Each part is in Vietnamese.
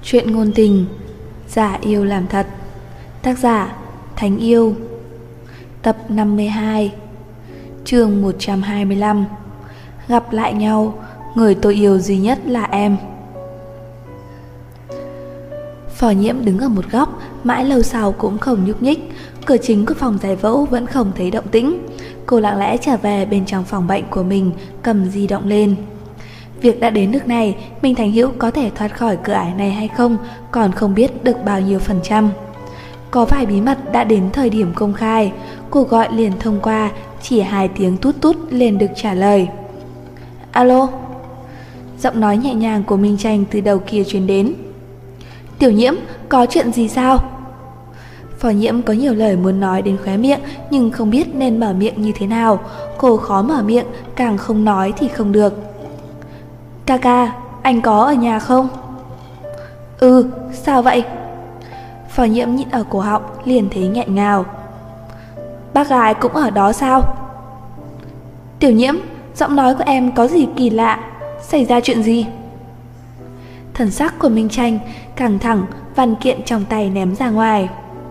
Chuyện ngôn tình, giả yêu làm thật. Tác giả Thánh Yêu. Tập 52. Chương 125. Gặp lại nhau, người tôi yêu duy nhất là em. Phó Nhiễm đứng ở một góc, mãi lâu sau cũng không nhúc nhích. Cửa chính của phòng giải phẫu vẫn không thấy động tĩnh. Cô lặng lẽ trở về bên trong phòng bệnh của mình, cầm di động lên. Việc đã đến nước này, Minh Thành Hữu có thể thoát khỏi cửa ải này hay không còn không biết được bao nhiêu phần trăm. Có vài bí mật đã đến thời điểm công khai. Cuộc gọi liền thông qua, chỉ 2 tiếng tút tút liền được trả lời. Alo. Giọng nói nhẹ nhàng của Minh Tranh từ đầu kia truyền đến. Tiểu Nhiễm, có chuyện gì sao? Phó Nhiễm có nhiều lời muốn nói đến khóe miệng, nhưng không biết nên mở miệng như thế nào. Cô khó mở miệng, càng không nói thì không được. Ca, anh có ở nhà không? Ừ, sao vậy? Phó Nhiễm nhịn ở cổ họng, liền thấy nghẹn ngào. Bác gái cũng ở đó sao? Tiểu Nhiễm, giọng nói của em có gì kỳ lạ, xảy ra chuyện gì? Thần sắc của Minh Tranh căng thẳng, văn kiện trong tay ném ra ngoài.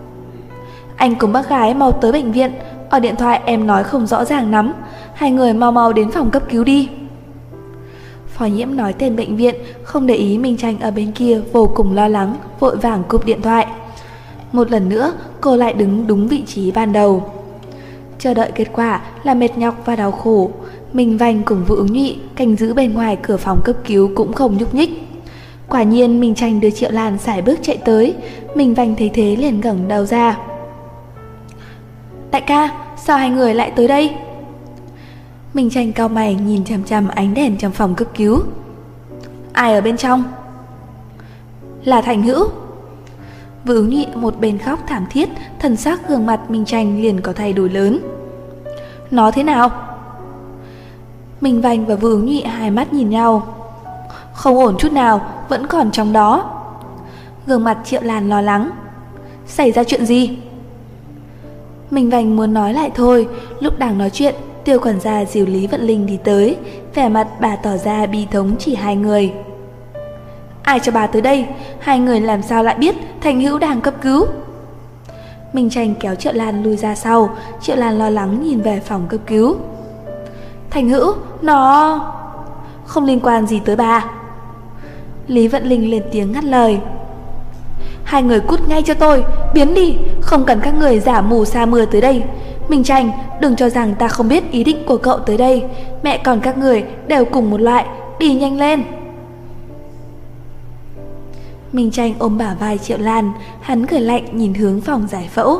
Anh cùng bác gái mau tới bệnh viện, ở điện thoại em nói không rõ ràng lắm, hai người mau đến phòng cấp cứu đi. Phó Nhiễm nói tên bệnh viện, không để ý Minh Tranh ở bên kia vô cùng lo lắng, vội vàng cúp điện thoại. Một lần nữa, cô lại đứng đúng vị trí ban đầu. Chờ đợi kết quả là mệt nhọc và đau khổ. Minh Vành cùng Vũ Ứng Nhụy canh giữ bên ngoài cửa phòng cấp cứu cũng không nhúc nhích. Quả nhiên Minh Tranh đưa Triệu Lan sải bước chạy tới. Minh Vành thấy thế liền ngẩng đầu ra. Đại ca, sao hai người lại tới đây? Minh Tranh cau mày nhìn chằm chằm ánh đèn trong phòng cấp cứu. Ai ở bên trong? Là Thành Hữu. Vũ Ứng Nhụy một bên khóc thảm thiết, thần sắc gương mặt Minh Tranh liền có thay đổi lớn. Nó thế nào? Minh Vành và Vũ Ứng Nhụy hai mắt nhìn nhau. Không ổn chút nào, vẫn còn trong đó. Gương mặt Triệu Lan lo lắng. Xảy ra chuyện gì? Minh Vành muốn nói lại thôi. Lúc đang nói chuyện, Tiêu quản gia dìu Lý Vận Linh đi tới. Vẻ mặt bà tỏ ra bi thống chỉ hai người. Ai cho bà tới đây? Hai người làm sao lại biết Thành Hữu đang cấp cứu? Minh Tranh kéo Triệu Lan lui ra sau. Triệu Lan lo lắng nhìn về phòng cấp cứu. Thành Hữu, nó... Không liên quan gì tới bà. Lý Vận Linh lên tiếng ngắt lời. Hai người cút ngay cho tôi, biến đi, không cần các người giả mù sa mưa tới đây. Minh Tranh, đừng cho rằng ta không biết ý định của cậu tới đây. Mẹ con các người đều cùng một loại, đi nhanh lên. Minh Tranh ôm bả vai Triệu Lan, hắn cười lạnh nhìn hướng phòng giải phẫu.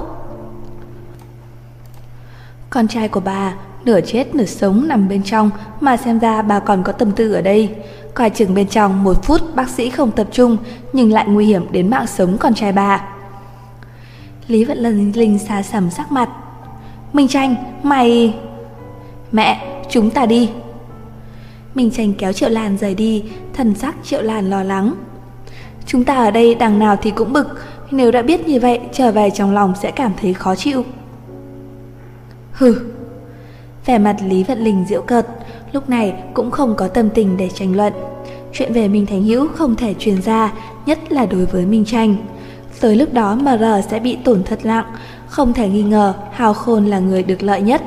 Con trai của bà nửa chết nửa sống nằm bên trong, mà xem ra bà còn có tâm tư ở đây. Coi chừng bên trong 1 phút bác sĩ không tập trung, nhưng lại nguy hiểm đến mạng sống con trai bà. Lý Vận Linh xa sầm sắc mặt. Minh Tranh, mày... Mẹ, chúng ta đi. Minh Tranh kéo Triệu Lan rời đi, thần sắc Triệu Lan lo lắng. Chúng ta ở đây đằng nào thì cũng bực, nếu đã biết như vậy trở về trong lòng sẽ cảm thấy khó chịu. Hừ. Vẻ mặt Lý Vận Linh giễu cợt, lúc này cũng không có tâm tình để tranh luận. Chuyện về Minh Thành Hữu không thể truyền ra, nhất là đối với Minh Tranh. Tới lúc đó MR sẽ bị tổn thất nặng, không thể nghi ngờ Hào Khôn là người được lợi nhất.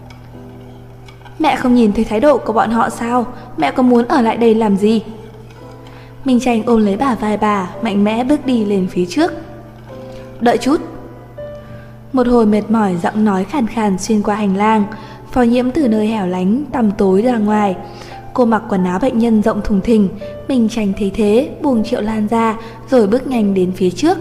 Mẹ không nhìn thấy thái độ của bọn họ sao? Mẹ có muốn ở lại đây làm gì? Minh Tranh ôm lấy bả vai bà, mạnh mẽ bước đi lên phía trước. Đợi chút. Một hồi mệt mỏi giọng nói khàn khàn xuyên qua hành lang. Phó Nhiễm từ nơi hẻo lánh tăm tối ra ngoài. Cô mặc quần áo bệnh nhân rộng thùng thình. Minh Tranh thấy thế buông Triệu Lan ra, rồi bước nhanh đến phía trước.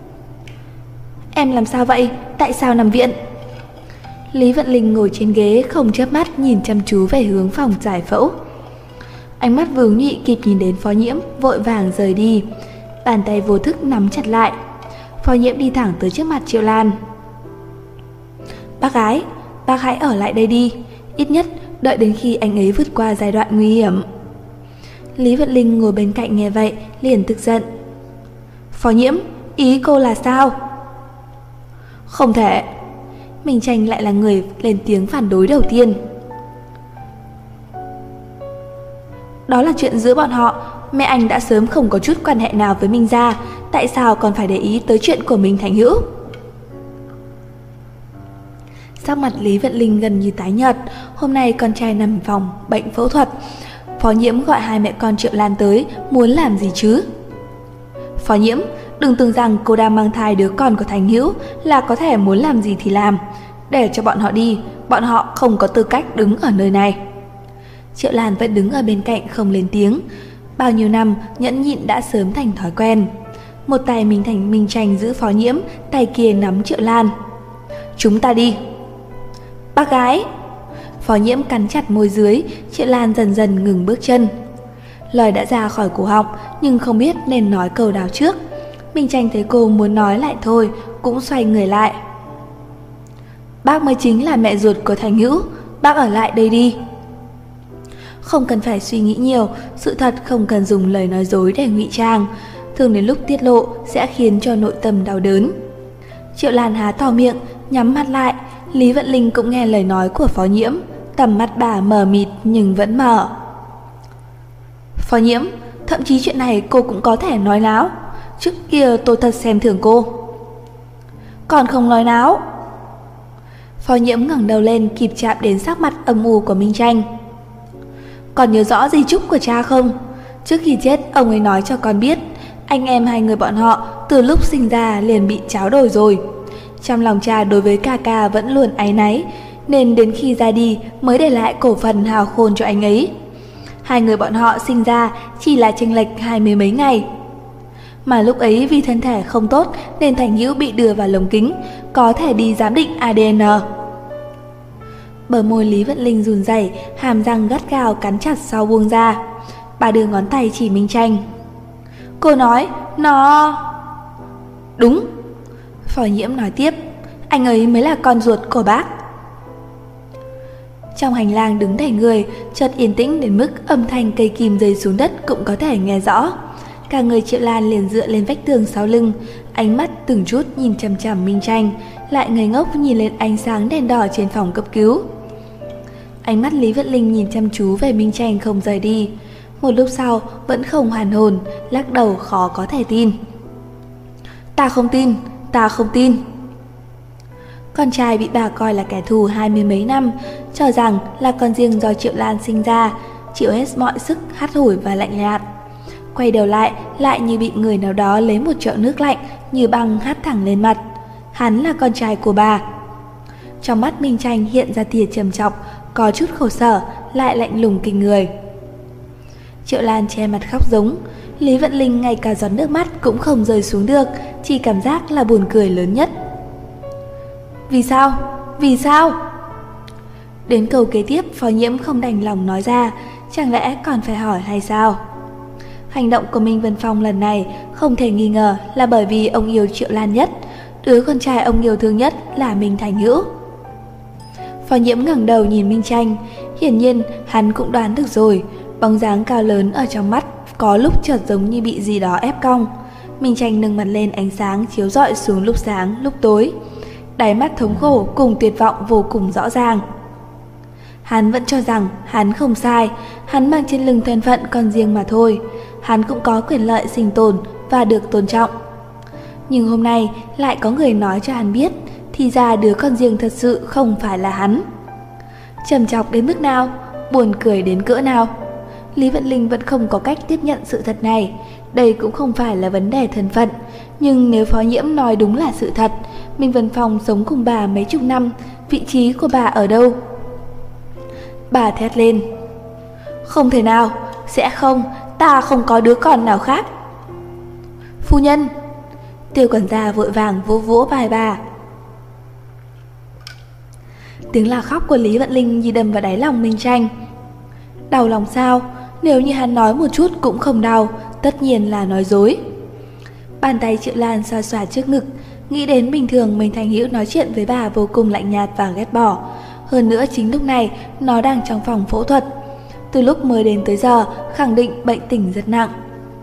Em làm sao vậy? Tại sao nằm viện? Lý Vận Linh ngồi trên ghế không chớp mắt nhìn chăm chú về hướng phòng giải phẫu. Ánh mắt Vũ Ứng Nhụy kịp nhìn đến Phó Nhiễm, vội vàng rời đi. Bàn tay vô thức nắm chặt lại. Phó Nhiễm đi thẳng tới trước mặt Triệu Lan. Bác gái, bác hãy ở lại đây đi, ít nhất đợi đến khi anh ấy vượt qua giai đoạn nguy hiểm. Lý Vận Linh ngồi bên cạnh nghe vậy liền tức giận. Phó Nhiễm, ý cô là sao? Không thể. Minh Tranh lại là người lên tiếng phản đối đầu tiên. Đó là chuyện giữa bọn họ, mẹ anh đã sớm không có chút quan hệ nào với Minh gia, tại sao còn phải để ý tới chuyện của Minh Thành Hữu? Sắc mặt Lý Vận Linh gần như tái nhợt. Hôm nay con trai nằm phòng bệnh phẫu thuật. Phó Nhiễm gọi hai mẹ con Triệu Lan tới, muốn làm gì chứ? Phó Nhiễm, đừng tưởng rằng cô đang mang thai đứa con của Thành Hữu là có thể muốn làm gì thì làm. Để cho bọn họ đi, bọn họ không có tư cách đứng ở nơi này. Triệu Lan vẫn đứng ở bên cạnh không lên tiếng. Bao nhiêu năm nhẫn nhịn đã sớm thành thói quen. Một tay Minh Tranh giữ Phó Nhiễm, tay kia nắm Triệu Lan. Chúng ta đi. Bác gái. Phó Nhiễm cắn chặt môi dưới, Triệu Lan dần dần ngừng bước chân. Lời đã ra khỏi cổ họng nhưng không biết nên nói câu nào trước. Minh Tranh thấy cô muốn nói lại thôi, cũng xoay người lại. Bác mới chính là mẹ ruột của Thành Hữu, bác ở lại đây đi. Không cần phải suy nghĩ nhiều, sự thật không cần dùng lời nói dối để ngụy trang, thường đến lúc tiết lộ sẽ khiến cho nội tâm đau đớn. Triệu Lan há to miệng, nhắm mắt lại. Lý Vận Linh cũng nghe lời nói của Phó Nhiễm, tầm mắt bà mờ mịt nhưng vẫn mở. Phó Nhiễm, thậm chí chuyện này cô cũng có thể nói láo. Trước kia tôi thật xem thường cô. Còn không nói láo. Phó Nhiễm ngẩng đầu lên kịp chạm đến sắc mặt âm u của Minh Tranh. Còn nhớ rõ di chúc của cha không? Trước khi chết ông ấy nói cho con biết anh em hai người bọn họ từ lúc sinh ra liền bị tráo đổi rồi. Trong lòng cha đối với ca ca vẫn luôn áy náy, nên đến khi ra đi mới để lại cổ phần hào khôn cho anh ấy. Hai người bọn họ sinh ra chỉ là chênh lệch 20 mấy ngày. Mà lúc ấy vì thân thể không tốt nên Thành Hữu bị đưa vào lồng kính, có thể đi giám định ADN. Bờ môi Lý Vận Linh run rẩy, hàm răng gắt gao cắn chặt sau buông ra. Bà đưa ngón tay chỉ Minh Tranh. Cô nói, nó... Đúng. Phó Nhiễm nói tiếp, anh ấy mới là con ruột của bác. Trong hành lang đứng đầy người, chợt yên tĩnh đến mức âm thanh cây kim rơi xuống đất cũng có thể nghe rõ. Cả người Triệu Lan liền dựa lên vách tường sau lưng, ánh mắt từng chút nhìn chằm chằm Minh Tranh, lại ngây ngốc nhìn lên ánh sáng đèn đỏ trên phòng cấp cứu. Ánh mắt Lý Vận Linh nhìn chăm chú về Minh Tranh không rời đi. Một lúc sau vẫn không hoàn hồn, lắc đầu khó có thể tin. Ta không tin, ta không tin. Con trai bị bà coi là kẻ thù 20 mấy năm, cho rằng là con riêng do Triệu Lan sinh ra, chịu hết mọi sức hắt hủi và lạnh nhạt. Quay đầu lại như bị người nào đó lấy một chậu nước lạnh như băng hắt thẳng lên mặt. Hắn là con trai của bà. Trong mắt Minh Tranh hiện ra tia trầm trọng, có chút khổ sở, lại lạnh lùng kinh người. Triệu Lan che mặt khóc giống. Lý Vận Linh ngay cả giọt nước mắt cũng không rơi xuống được, chỉ cảm giác là buồn cười lớn nhất. Vì sao? Vì sao? Đến câu kế tiếp Phó Nhiễm không đành lòng nói ra, chẳng lẽ còn phải hỏi hay sao? Hành động của Minh Vân Phong lần này không thể nghi ngờ là bởi vì ông yêu Triệu Lan nhất, đứa con trai ông yêu thương nhất là Minh Thành Hữu. Phó Nhiễm ngẩng đầu nhìn Minh Tranh, hiển nhiên hắn cũng đoán được rồi, bóng dáng cao lớn ở trong mắt có lúc chợt giống như bị gì đó ép cong. Minh Tranh nâng mặt lên, ánh sáng chiếu rọi xuống lúc sáng lúc tối, đáy mắt thống khổ cùng tuyệt vọng vô cùng rõ ràng. Hắn vẫn cho rằng hắn không sai, hắn mang trên lưng thân phận con riêng mà thôi, hắn cũng có quyền lợi sinh tồn và được tôn trọng. Nhưng hôm nay lại có người nói cho hắn biết, thì ra đứa con riêng thật sự không phải là hắn. Trầm trọng đến mức nào, buồn cười đến cỡ nào. Lý Vận Linh vẫn không có cách tiếp nhận sự thật này. Đây cũng không phải là vấn đề thân phận, nhưng nếu Phó Nhiễm nói đúng là sự thật, Minh Vân Phong sống cùng bà mấy chục năm, vị trí của bà ở đâu? Bà thét lên. Không thể nào, sẽ không, ta không có đứa con nào khác. Phu nhân. Tiêu quản gia vội vàng vỗ vỗ vai bà. Tiếng la khóc của Lý Vận Linh như đâm vào đáy lòng Minh Tranh. Đau lòng sao? Nếu như hắn nói một chút cũng không đau, tất nhiên là nói dối. Bàn tay Triệu Lan xoa xoa trước ngực, nghĩ đến bình thường Minh Thành Hữu nói chuyện với bà vô cùng lạnh nhạt và ghét bỏ. Hơn nữa chính lúc này nó đang trong phòng phẫu thuật. Từ lúc mới đến tới giờ khẳng định bệnh tình rất nặng.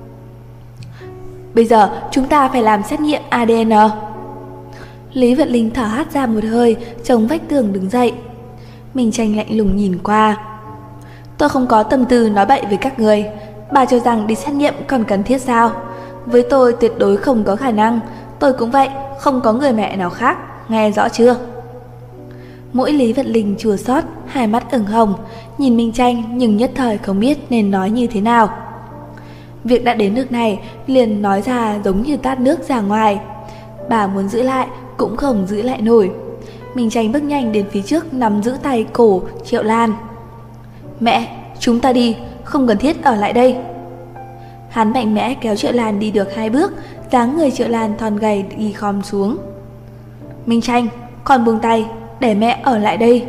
Bây giờ chúng ta phải làm xét nghiệm ADN. Lý Vận Linh thở hắt ra một hơi, chống vách tường đứng dậy. Minh Tranh lạnh lùng nhìn qua. Tôi không có tâm tư nói bậy với các người. Bà cho rằng đi xét nghiệm còn cần thiết sao? Với tôi tuyệt đối không có khả năng. Tôi cũng vậy, không có người mẹ nào khác. Nghe rõ chưa? Mũi Lý Vận Linh chua xót, hai mắt ửng hồng, nhìn Minh Tranh nhưng nhất thời không biết nên nói như thế nào. Việc đã đến nước này liền nói ra giống như tát nước ra ngoài. Bà muốn giữ lại cũng không giữ lại nổi. Minh Tranh bước nhanh đến phía trước, nắm giữ tay cổ Triệu Lan. Mẹ, chúng ta đi, không cần thiết ở lại đây. Hắn mạnh mẽ kéo Triệu Lan đi được 2 bước, dáng người Triệu Lan thon gầy đi khom xuống. Minh Tranh, con buông tay, để mẹ ở lại đây.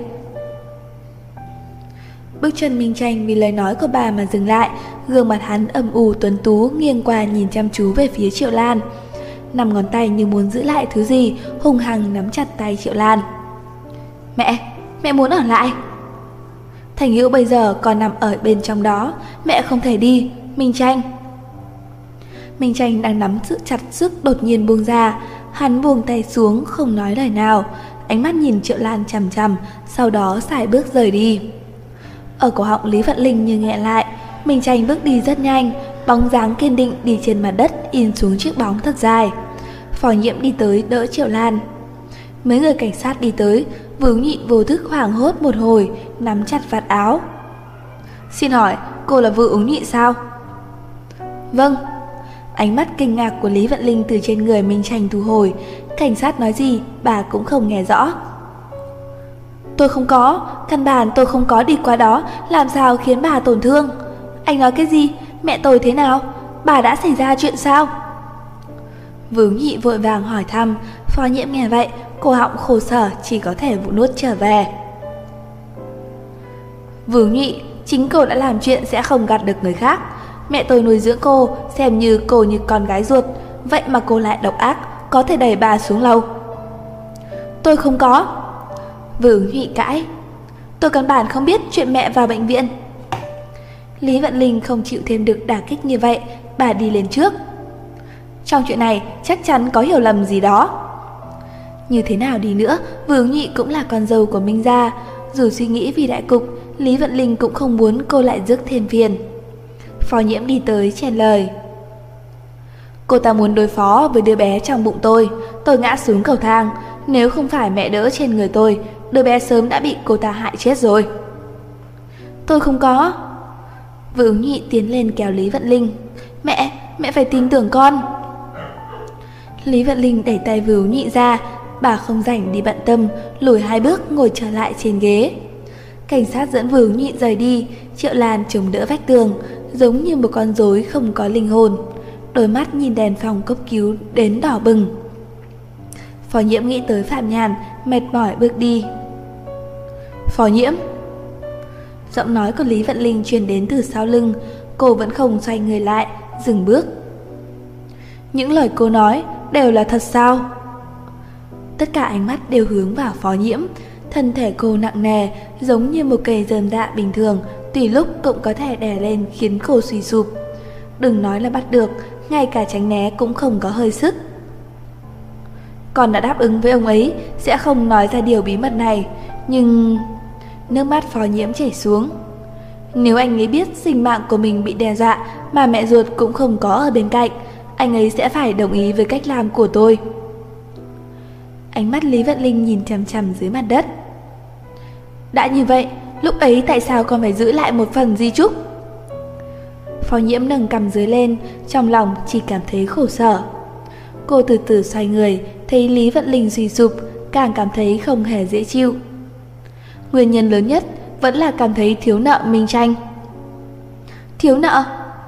Bước chân Minh Tranh vì lời nói của bà mà dừng lại, gương mặt hắn âm u tuấn tú, nghiêng qua nhìn chăm chú về phía Triệu Lan. 5 ngón tay như muốn giữ lại thứ gì, hung hăng nắm chặt tay Triệu Lan. Mẹ muốn ở lại. Thành Hữu bây giờ còn nằm ở bên trong đó, mẹ không thể đi. Minh Tranh. Minh Tranh đang nắm giữ chặt sức đột nhiên buông ra, hắn buông tay xuống không nói lời nào, ánh mắt nhìn Triệu Lan chằm chằm, sau đó sải bước rời đi. Ở cổ họng Lý Vận Linh như nghẹn lại, Minh Tranh bước đi rất nhanh, bóng dáng kiên định đi trên mặt đất in xuống chiếc bóng thật dài. Phó Nhiễm đi tới đỡ Triệu Lan. Mấy người cảnh sát đi tới, Vướng Nhị vô thức hoảng hốt một hồi, nắm chặt vạt áo. Xin hỏi, cô là Vưu Ứng Nhị sao? Vâng. Ánh mắt kinh ngạc của Lý Vận Linh từ trên người Minh Tranh thu hồi. Cảnh sát nói gì bà cũng không nghe rõ. Tôi không có, căn bản tôi không có đi qua đó, làm sao khiến bà tổn thương? Anh nói cái gì? Mẹ tôi thế nào? Bà đã xảy ra chuyện sao? Vướng Nhị vội vàng hỏi thăm. Phó Nhiễm nghe vậy, cổ họng khổ sở, chỉ có thể vụ nuốt trở về. Vướng Nhị, chính cô đã làm chuyện sẽ không gạt được người khác. Mẹ tôi nuôi dưỡng cô, xem như cô như con gái ruột, vậy mà cô lại độc ác, có thể đẩy bà xuống lầu. Tôi không có. Vướng Nhị cãi. Tôi căn bản không biết chuyện mẹ vào bệnh viện. Lý Vận Linh không chịu thêm được đả kích như vậy, bà đi lên trước. Trong chuyện này chắc chắn có hiểu lầm gì đó. Như thế nào đi nữa, Vướng Nhị cũng là con dâu của Minh gia. Dù suy nghĩ vì đại cục, Lý Vận Linh cũng không muốn cô lại rước thêm phiền. Phó Nhiễm đi tới chèn lời. Cô ta muốn đối phó với đứa bé trong bụng tôi ngã xuống cầu thang. Nếu không phải mẹ đỡ trên người tôi, đứa bé sớm đã bị cô ta hại chết rồi. Tôi không có. Vướng Nhị tiến lên kéo Lý Vận Linh. Mẹ phải tin tưởng con. Lý Vận Linh đẩy tay Vướng Nhị ra, bà không rảnh đi bận tâm, lùi 2 bước ngồi trở lại trên ghế. Cảnh sát dẫn Vướng Nhị rời đi. Triệu Lan chống đỡ vách tường, giống như một con rối không có linh hồn, đôi mắt nhìn đèn phòng cấp cứu đến đỏ bừng. Phó Nhiễm nghĩ tới Phạm Nhàn, mệt mỏi bước đi. Phó Nhiễm. Giọng nói của Lý Vận Linh truyền đến từ sau lưng. Cô vẫn không xoay người lại, dừng bước. Những lời cô nói đều là thật sao? Tất cả ánh mắt đều hướng vào Phó Nhiễm. Thân thể cô nặng nề, giống như một cây rơm rạ bình thường, tùy lúc cũng có thể đè lên khiến cô suy sụp. Đừng nói là bắt được, ngay cả tránh né cũng không có hơi sức. Con đã đáp ứng với ông ấy sẽ không nói ra điều bí mật này, nhưng... Nước mắt Phó Nhiễm chảy xuống. Nếu anh ấy biết sinh mạng của mình bị đe dọa mà mẹ ruột cũng không có ở bên cạnh, anh ấy sẽ phải đồng ý với cách làm của tôi. Ánh mắt Lý Vận Linh nhìn chằm chằm dưới mặt đất. Đã như vậy, lúc ấy tại sao con phải giữ lại một phần di chúc? Phó Nhiễm nâng cằm dưới lên, trong lòng chỉ cảm thấy khổ sở. Cô từ từ xoay người, thấy Lý Vận Linh suy sụp, càng cảm thấy không hề dễ chịu. Nguyên nhân lớn nhất vẫn là cảm thấy thiếu nợ Minh Tranh. Thiếu nợ?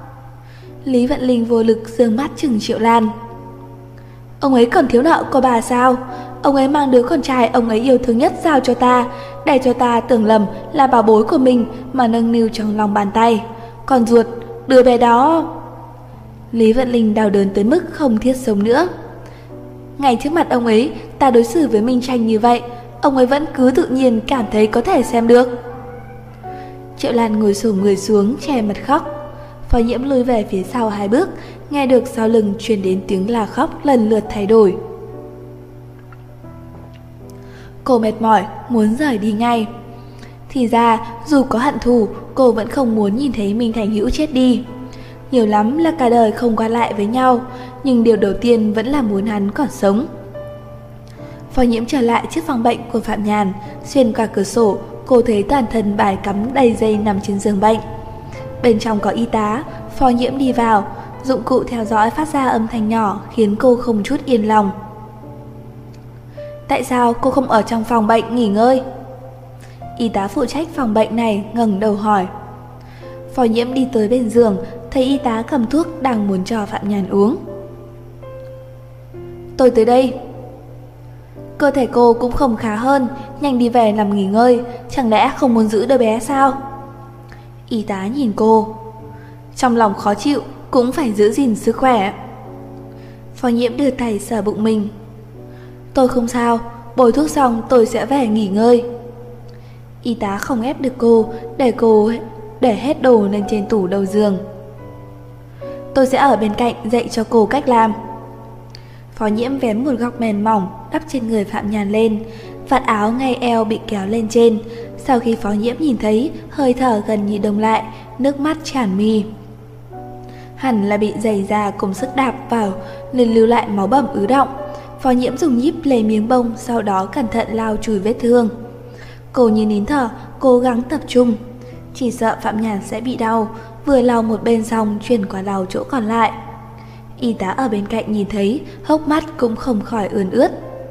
Lý Vận Linh vô lực giương mắt chừng Triệu Lan. Ông ấy còn thiếu nợ của bà sao? Ông ấy mang đứa con trai ông ấy yêu thương nhất giao cho ta, để cho ta tưởng lầm là bảo bối của mình mà nâng niu trong lòng bàn tay. Còn ruột, đứa bé đó... Lý Vận Linh đau đớn tới mức không thiết sống nữa. Ngay trước mặt ông ấy, ta đối xử với Minh Tranh như vậy, ông ấy vẫn cứ tự nhiên cảm thấy có thể xem được. Triệu Lan ngồi xổm người xuống, che mặt khóc. Phó Nhiễm lùi về phía sau 2 bước, nghe được sau lưng truyền đến tiếng la khóc lần lượt thay đổi. Cô mệt mỏi, muốn rời đi ngay. Thì ra, dù có hận thù, cô vẫn không muốn nhìn thấy Minh Thành Hữu chết đi. nhiều lắm là cả đời không qua lại với nhau, nhưng điều đầu tiên vẫn là muốn hắn còn sống. Phó Nhiễm trở lại trước phòng bệnh của Phạm Nhàn, xuyên qua cửa sổ, cô thấy toàn thân bài cắm đầy dây nằm trên giường bệnh. Bên trong có y tá. Phó Nhiễm đi vào, dụng cụ theo dõi phát ra âm thanh nhỏ khiến cô không chút yên lòng. Tại sao cô không ở trong phòng bệnh nghỉ ngơi? Y tá phụ trách phòng bệnh này ngẩng đầu hỏi. Phó Nhiễm đi tới bên giường, thấy y tá cầm thuốc đang muốn cho Phạm Nhàn uống. Tôi tới đây. Cơ thể cô cũng không khá hơn, nhanh đi về nằm nghỉ ngơi, chẳng lẽ không muốn giữ đứa bé sao? Y tá nhìn cô. Trong lòng khó chịu, cũng phải giữ gìn sức khỏe. Phó Nhiễm đưa tay sờ bụng mình. Tôi không sao, bôi thuốc xong tôi sẽ về nghỉ ngơi. Y tá không ép được cô, để hết đồ lên trên tủ đầu giường. Tôi sẽ ở bên cạnh dạy cho cô cách làm. Phó Nhiễm vén một góc mền mỏng đắp trên người Phạm Nhàn lên, vạt áo ngay eo bị kéo lên trên. Sau khi Phó Nhiễm nhìn thấy, hơi thở gần như đông lại, nước mắt tràn mi. Hẳn là bị giày da cùng sức đạp vào nên lưu lại máu bầm ứ đọng. Phó Nhiễm dùng nhíp lấy miếng bông, sau đó cẩn thận lau chùi vết thương. Cô như nín thở, cố gắng tập trung. Chỉ sợ Phạm Nhàn sẽ bị đau, vừa lau một bên xong chuyển qua lau chỗ còn lại. Y tá ở bên cạnh nhìn thấy, hốc mắt cũng không khỏi ươn ướt.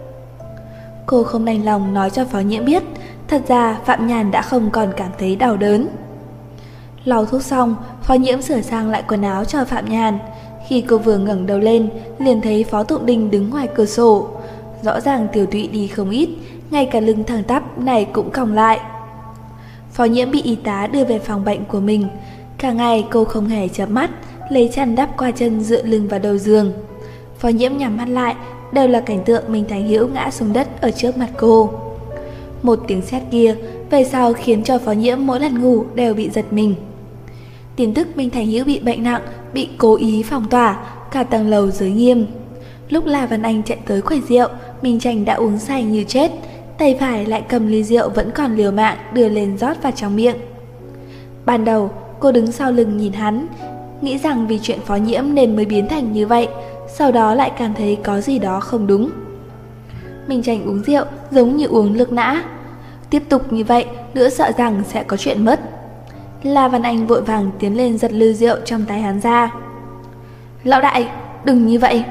Cô không đành lòng nói cho Phó Nhiễm biết, thật ra Phạm Nhàn đã không còn cảm thấy đau đớn. Lau thuốc xong, Phó Nhiễm sửa sang lại quần áo cho Phạm Nhàn. Khi cô vừa ngẩng đầu lên, liền thấy Phó Tụng Đình đứng ngoài cửa sổ. Rõ ràng tiểu tụy đi không ít, ngay cả lưng thẳng tắp này cũng còng lại. Phó Nhiễm bị y tá đưa về phòng bệnh của mình. Cả ngày cô không hề chớp mắt, lấy chăn đắp qua chân dựa lưng vào đầu giường. Phó Nhiễm nhắm mắt lại, đều là cảnh tượng Minh Thành Hữu ngã xuống đất ở trước mặt cô. Một tiếng sét kia về sau khiến cho Phó Nhiễm mỗi lần ngủ đều bị giật mình. Tin tức Minh Thành Hữu bị bệnh nặng, bị cố ý phong tỏa, cả tầng lầu giới nghiêm. Lúc La Văn Anh chạy tới quầy rượu, Minh Tranh đã uống say như chết, tay phải lại cầm ly rượu vẫn còn liều mạng đưa lên rót vào trong miệng. Ban đầu cô đứng sau lưng nhìn hắn, nghĩ rằng vì chuyện Phó Nhiễm nên mới biến thành như vậy, sau đó lại cảm thấy có gì đó không đúng. Minh Tranh uống rượu giống như uống nước nã, tiếp tục như vậy nữa sợ rằng sẽ có chuyện mất. La Văn Anh vội vàng tiến lên giật lư rượu trong tay hắn ra. Lão đại, đừng như vậy.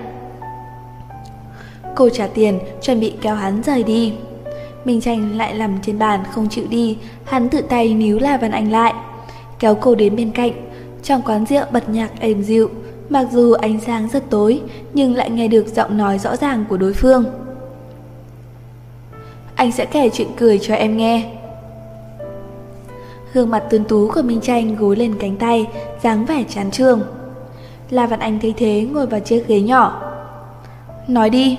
Cô trả tiền, chuẩn bị kéo hắn rời đi. Minh Tranh lại nằm trên bàn không chịu đi, hắn tự tay níu La Văn Anh lại, kéo cô đến bên cạnh. Trong quán rượu bật nhạc êm dịu, mặc dù ánh sáng rất tối, nhưng lại nghe được giọng nói rõ ràng của đối phương. Anh sẽ kể chuyện cười cho em nghe. Gương mặt tuấn tú của Minh Tranh gối lên cánh tay, dáng vẻ chán chường. La Văn Anh thấy thế ngồi vào chiếc ghế nhỏ. Nói đi.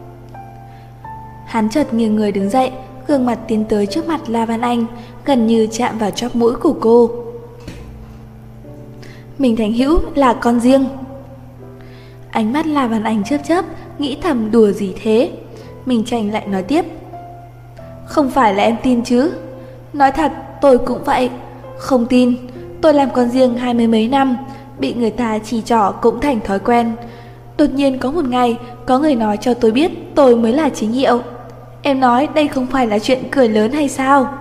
Hắn chợt nghiêng người đứng dậy, gương mặt tiến tới trước mặt La Văn Anh, gần như chạm vào chóp mũi của cô. Minh Thành Hữu là con riêng. Ánh mắt La Văn Anh chớp chớp, nghĩ thầm đùa gì thế. Minh Tranh lại nói tiếp. Không phải là em tin chứ? Nói thật, tôi cũng vậy. Không tin, tôi làm con riêng 20 mấy năm, bị người ta chỉ trỏ cũng thành thói quen. Đột nhiên có một ngày, có người nói cho tôi biết tôi mới là chính hiệu. Em nói đây không phải là chuyện cười lớn hay sao?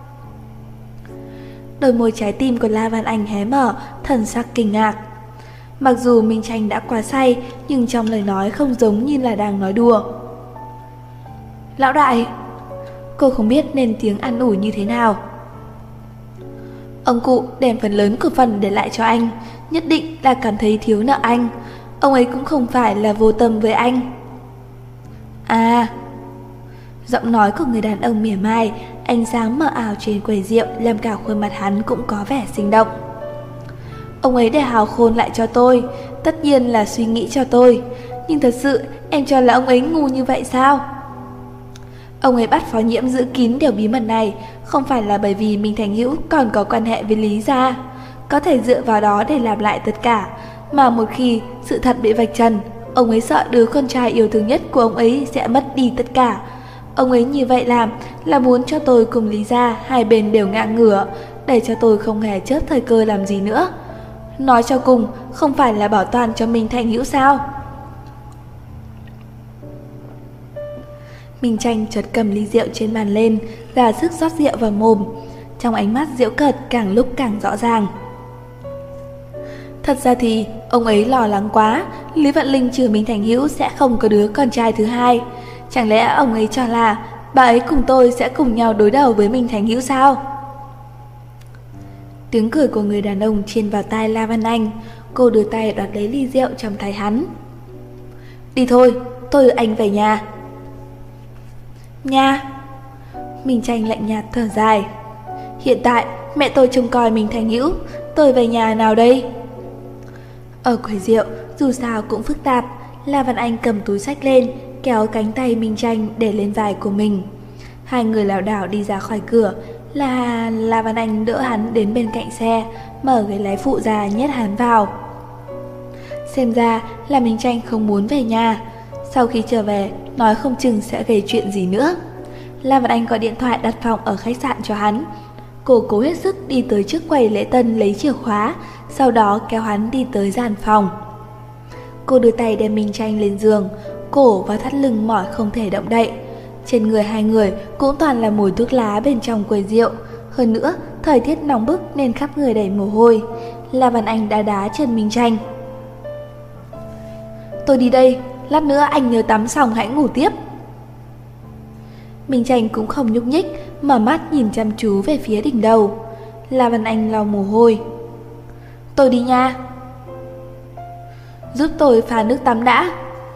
Đôi môi trái tim của La Văn Anh hé mở, thần sắc kinh ngạc. Mặc dù Minh Tranh đã quá say, nhưng trong lời nói không giống như là đang nói đùa. Lão đại. Cô không biết nên tiếng an ủi như thế nào. Ông cụ đem phần lớn của phần để lại cho anh, nhất định là cảm thấy thiếu nợ anh. Ông ấy cũng không phải là vô tâm với anh. À. Giọng nói của người đàn ông mỉa mai, ánh sáng mờ ảo trên quầy rượu làm cả khuôn mặt hắn cũng có vẻ sinh động. Ông ấy để hào khôn lại cho tôi, tất nhiên là suy nghĩ cho tôi. Nhưng thật sự em cho là ông ấy ngu như vậy sao? Ông ấy bắt Phó Nhiễm giữ kín điều bí mật này, không phải là bởi vì Minh Thành Hữu còn có quan hệ với Lý gia, có thể dựa vào đó để làm lại tất cả. Mà một khi sự thật bị vạch trần, ông ấy sợ đứa con trai yêu thương nhất của ông ấy sẽ mất đi tất cả. Ông ấy như vậy làm là muốn cho tôi cùng Lý gia hai bên đều ngã ngửa, để cho tôi không hề chớp thời cơ làm gì nữa. Nói cho cùng, không phải là bảo toàn cho Minh Thành Hữu sao? Minh Tranh chợt cầm ly rượu trên bàn lên, ra sức rót rượu vào mồm. Trong ánh mắt giễu cợt càng lúc càng rõ ràng. Thật ra thì ông ấy lo lắng quá, Lý Vận Linh trừ Minh Thành Hữu sẽ không có đứa con trai thứ hai. Chẳng lẽ ông ấy cho là bà ấy cùng tôi sẽ cùng nhau đối đầu với Minh Thành Hữu sao? Tiếng cười của người đàn ông truyền vào tai La Văn Anh. Cô đưa tay đoạt lấy ly rượu trong tay hắn. Đi thôi, tôi đưa anh về nhà. Nhà? Minh Tranh lạnh nhạt thở dài. Hiện tại mẹ tôi trông coi Minh Thành Hữu, tôi về nhà nào đây? Ở quầy rượu dù sao cũng phức tạp. La Văn Anh cầm túi xách lên, kéo cánh tay Minh Tranh để lên vai của mình. Hai người lảo đảo đi ra khỏi cửa. La Văn Anh đỡ hắn đến bên cạnh xe, mở ghế lái phụ ra nhét hắn vào. Xem ra là Minh Tranh không muốn về nhà. Sau khi trở về, nói không chừng sẽ gây chuyện gì nữa. La Văn Anh gọi điện thoại đặt phòng ở khách sạn cho hắn. Cô cố hết sức đi tới trước quầy lễ tân lấy chìa khóa, sau đó kéo hắn đi tới gian phòng. Cô đưa tay đem Minh Tranh lên giường, cổ và thắt lưng mỏi không thể động đậy. Trên người hai người cũng toàn là mùi thuốc lá bên trong quầy rượu. Hơn nữa, thời tiết nóng bức nên khắp người đầy mồ hôi. La Văn Anh đá đá chân Minh Tranh. Tôi đi đây, lát nữa anh nhớ tắm xong hãy ngủ tiếp. Minh Tranh cũng không nhúc nhích, mở mắt nhìn chăm chú về phía đỉnh đầu. La Văn Anh lau mồ hôi. Tôi đi nha. Giúp tôi pha nước tắm đã.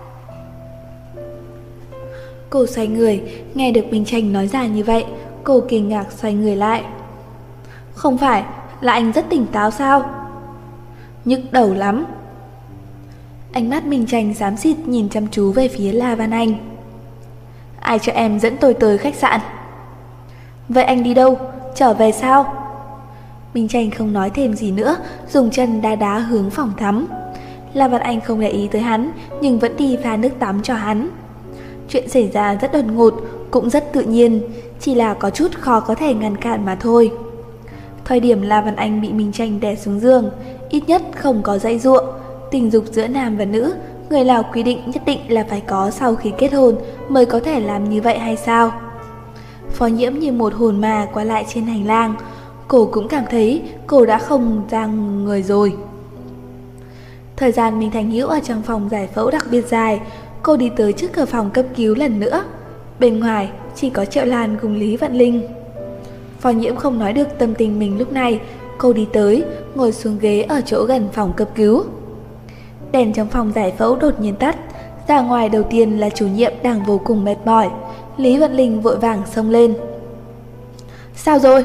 Cô xoay người, nghe được Minh Tranh nói ra như vậy, cô kinh ngạc xoay người lại. Không phải là anh rất tỉnh táo sao? Nhức đầu lắm. Ánh mắt Minh Tranh xám xịt nhìn chăm chú về phía La Văn Anh. Ai cho em dẫn tôi tới khách sạn? Vậy anh đi đâu? Trở về sao? Minh Tranh không nói thêm gì nữa, dùng chân đá đá hướng phòng tắm. La Văn Anh không để ý tới hắn, nhưng vẫn đi pha nước tắm cho hắn. Chuyện xảy ra rất đột ngột, cũng rất tự nhiên, chỉ là có chút khó có thể ngăn cản mà thôi. Thời điểm La Văn Anh bị Minh Tranh đè xuống giường, ít nhất không có dãy giụa. Tình dục giữa nam và nữ, người nào quy định nhất định là phải có sau khi kết hôn mới có thể làm như vậy hay sao? Phó Nhiễm như một hồn ma qua lại trên hành lang. Cô cũng cảm thấy cô đã không ra người rồi. Thời gian Minh Thành Hữu ở trong phòng giải phẫu đặc biệt dài. Cô đi tới trước cửa phòng cấp cứu lần nữa. Bên ngoài chỉ có Triệu Lan cùng Lý Vận Linh. Phó Nhiễm không nói được tâm tình mình lúc này. Cô đi tới, ngồi xuống ghế ở chỗ gần phòng cấp cứu. Đèn trong phòng giải phẫu đột nhiên tắt. Ra ngoài đầu tiên là chủ nhiệm đang vô cùng mệt mỏi. Lý Vận Linh vội vàng xông lên. Sao rồi?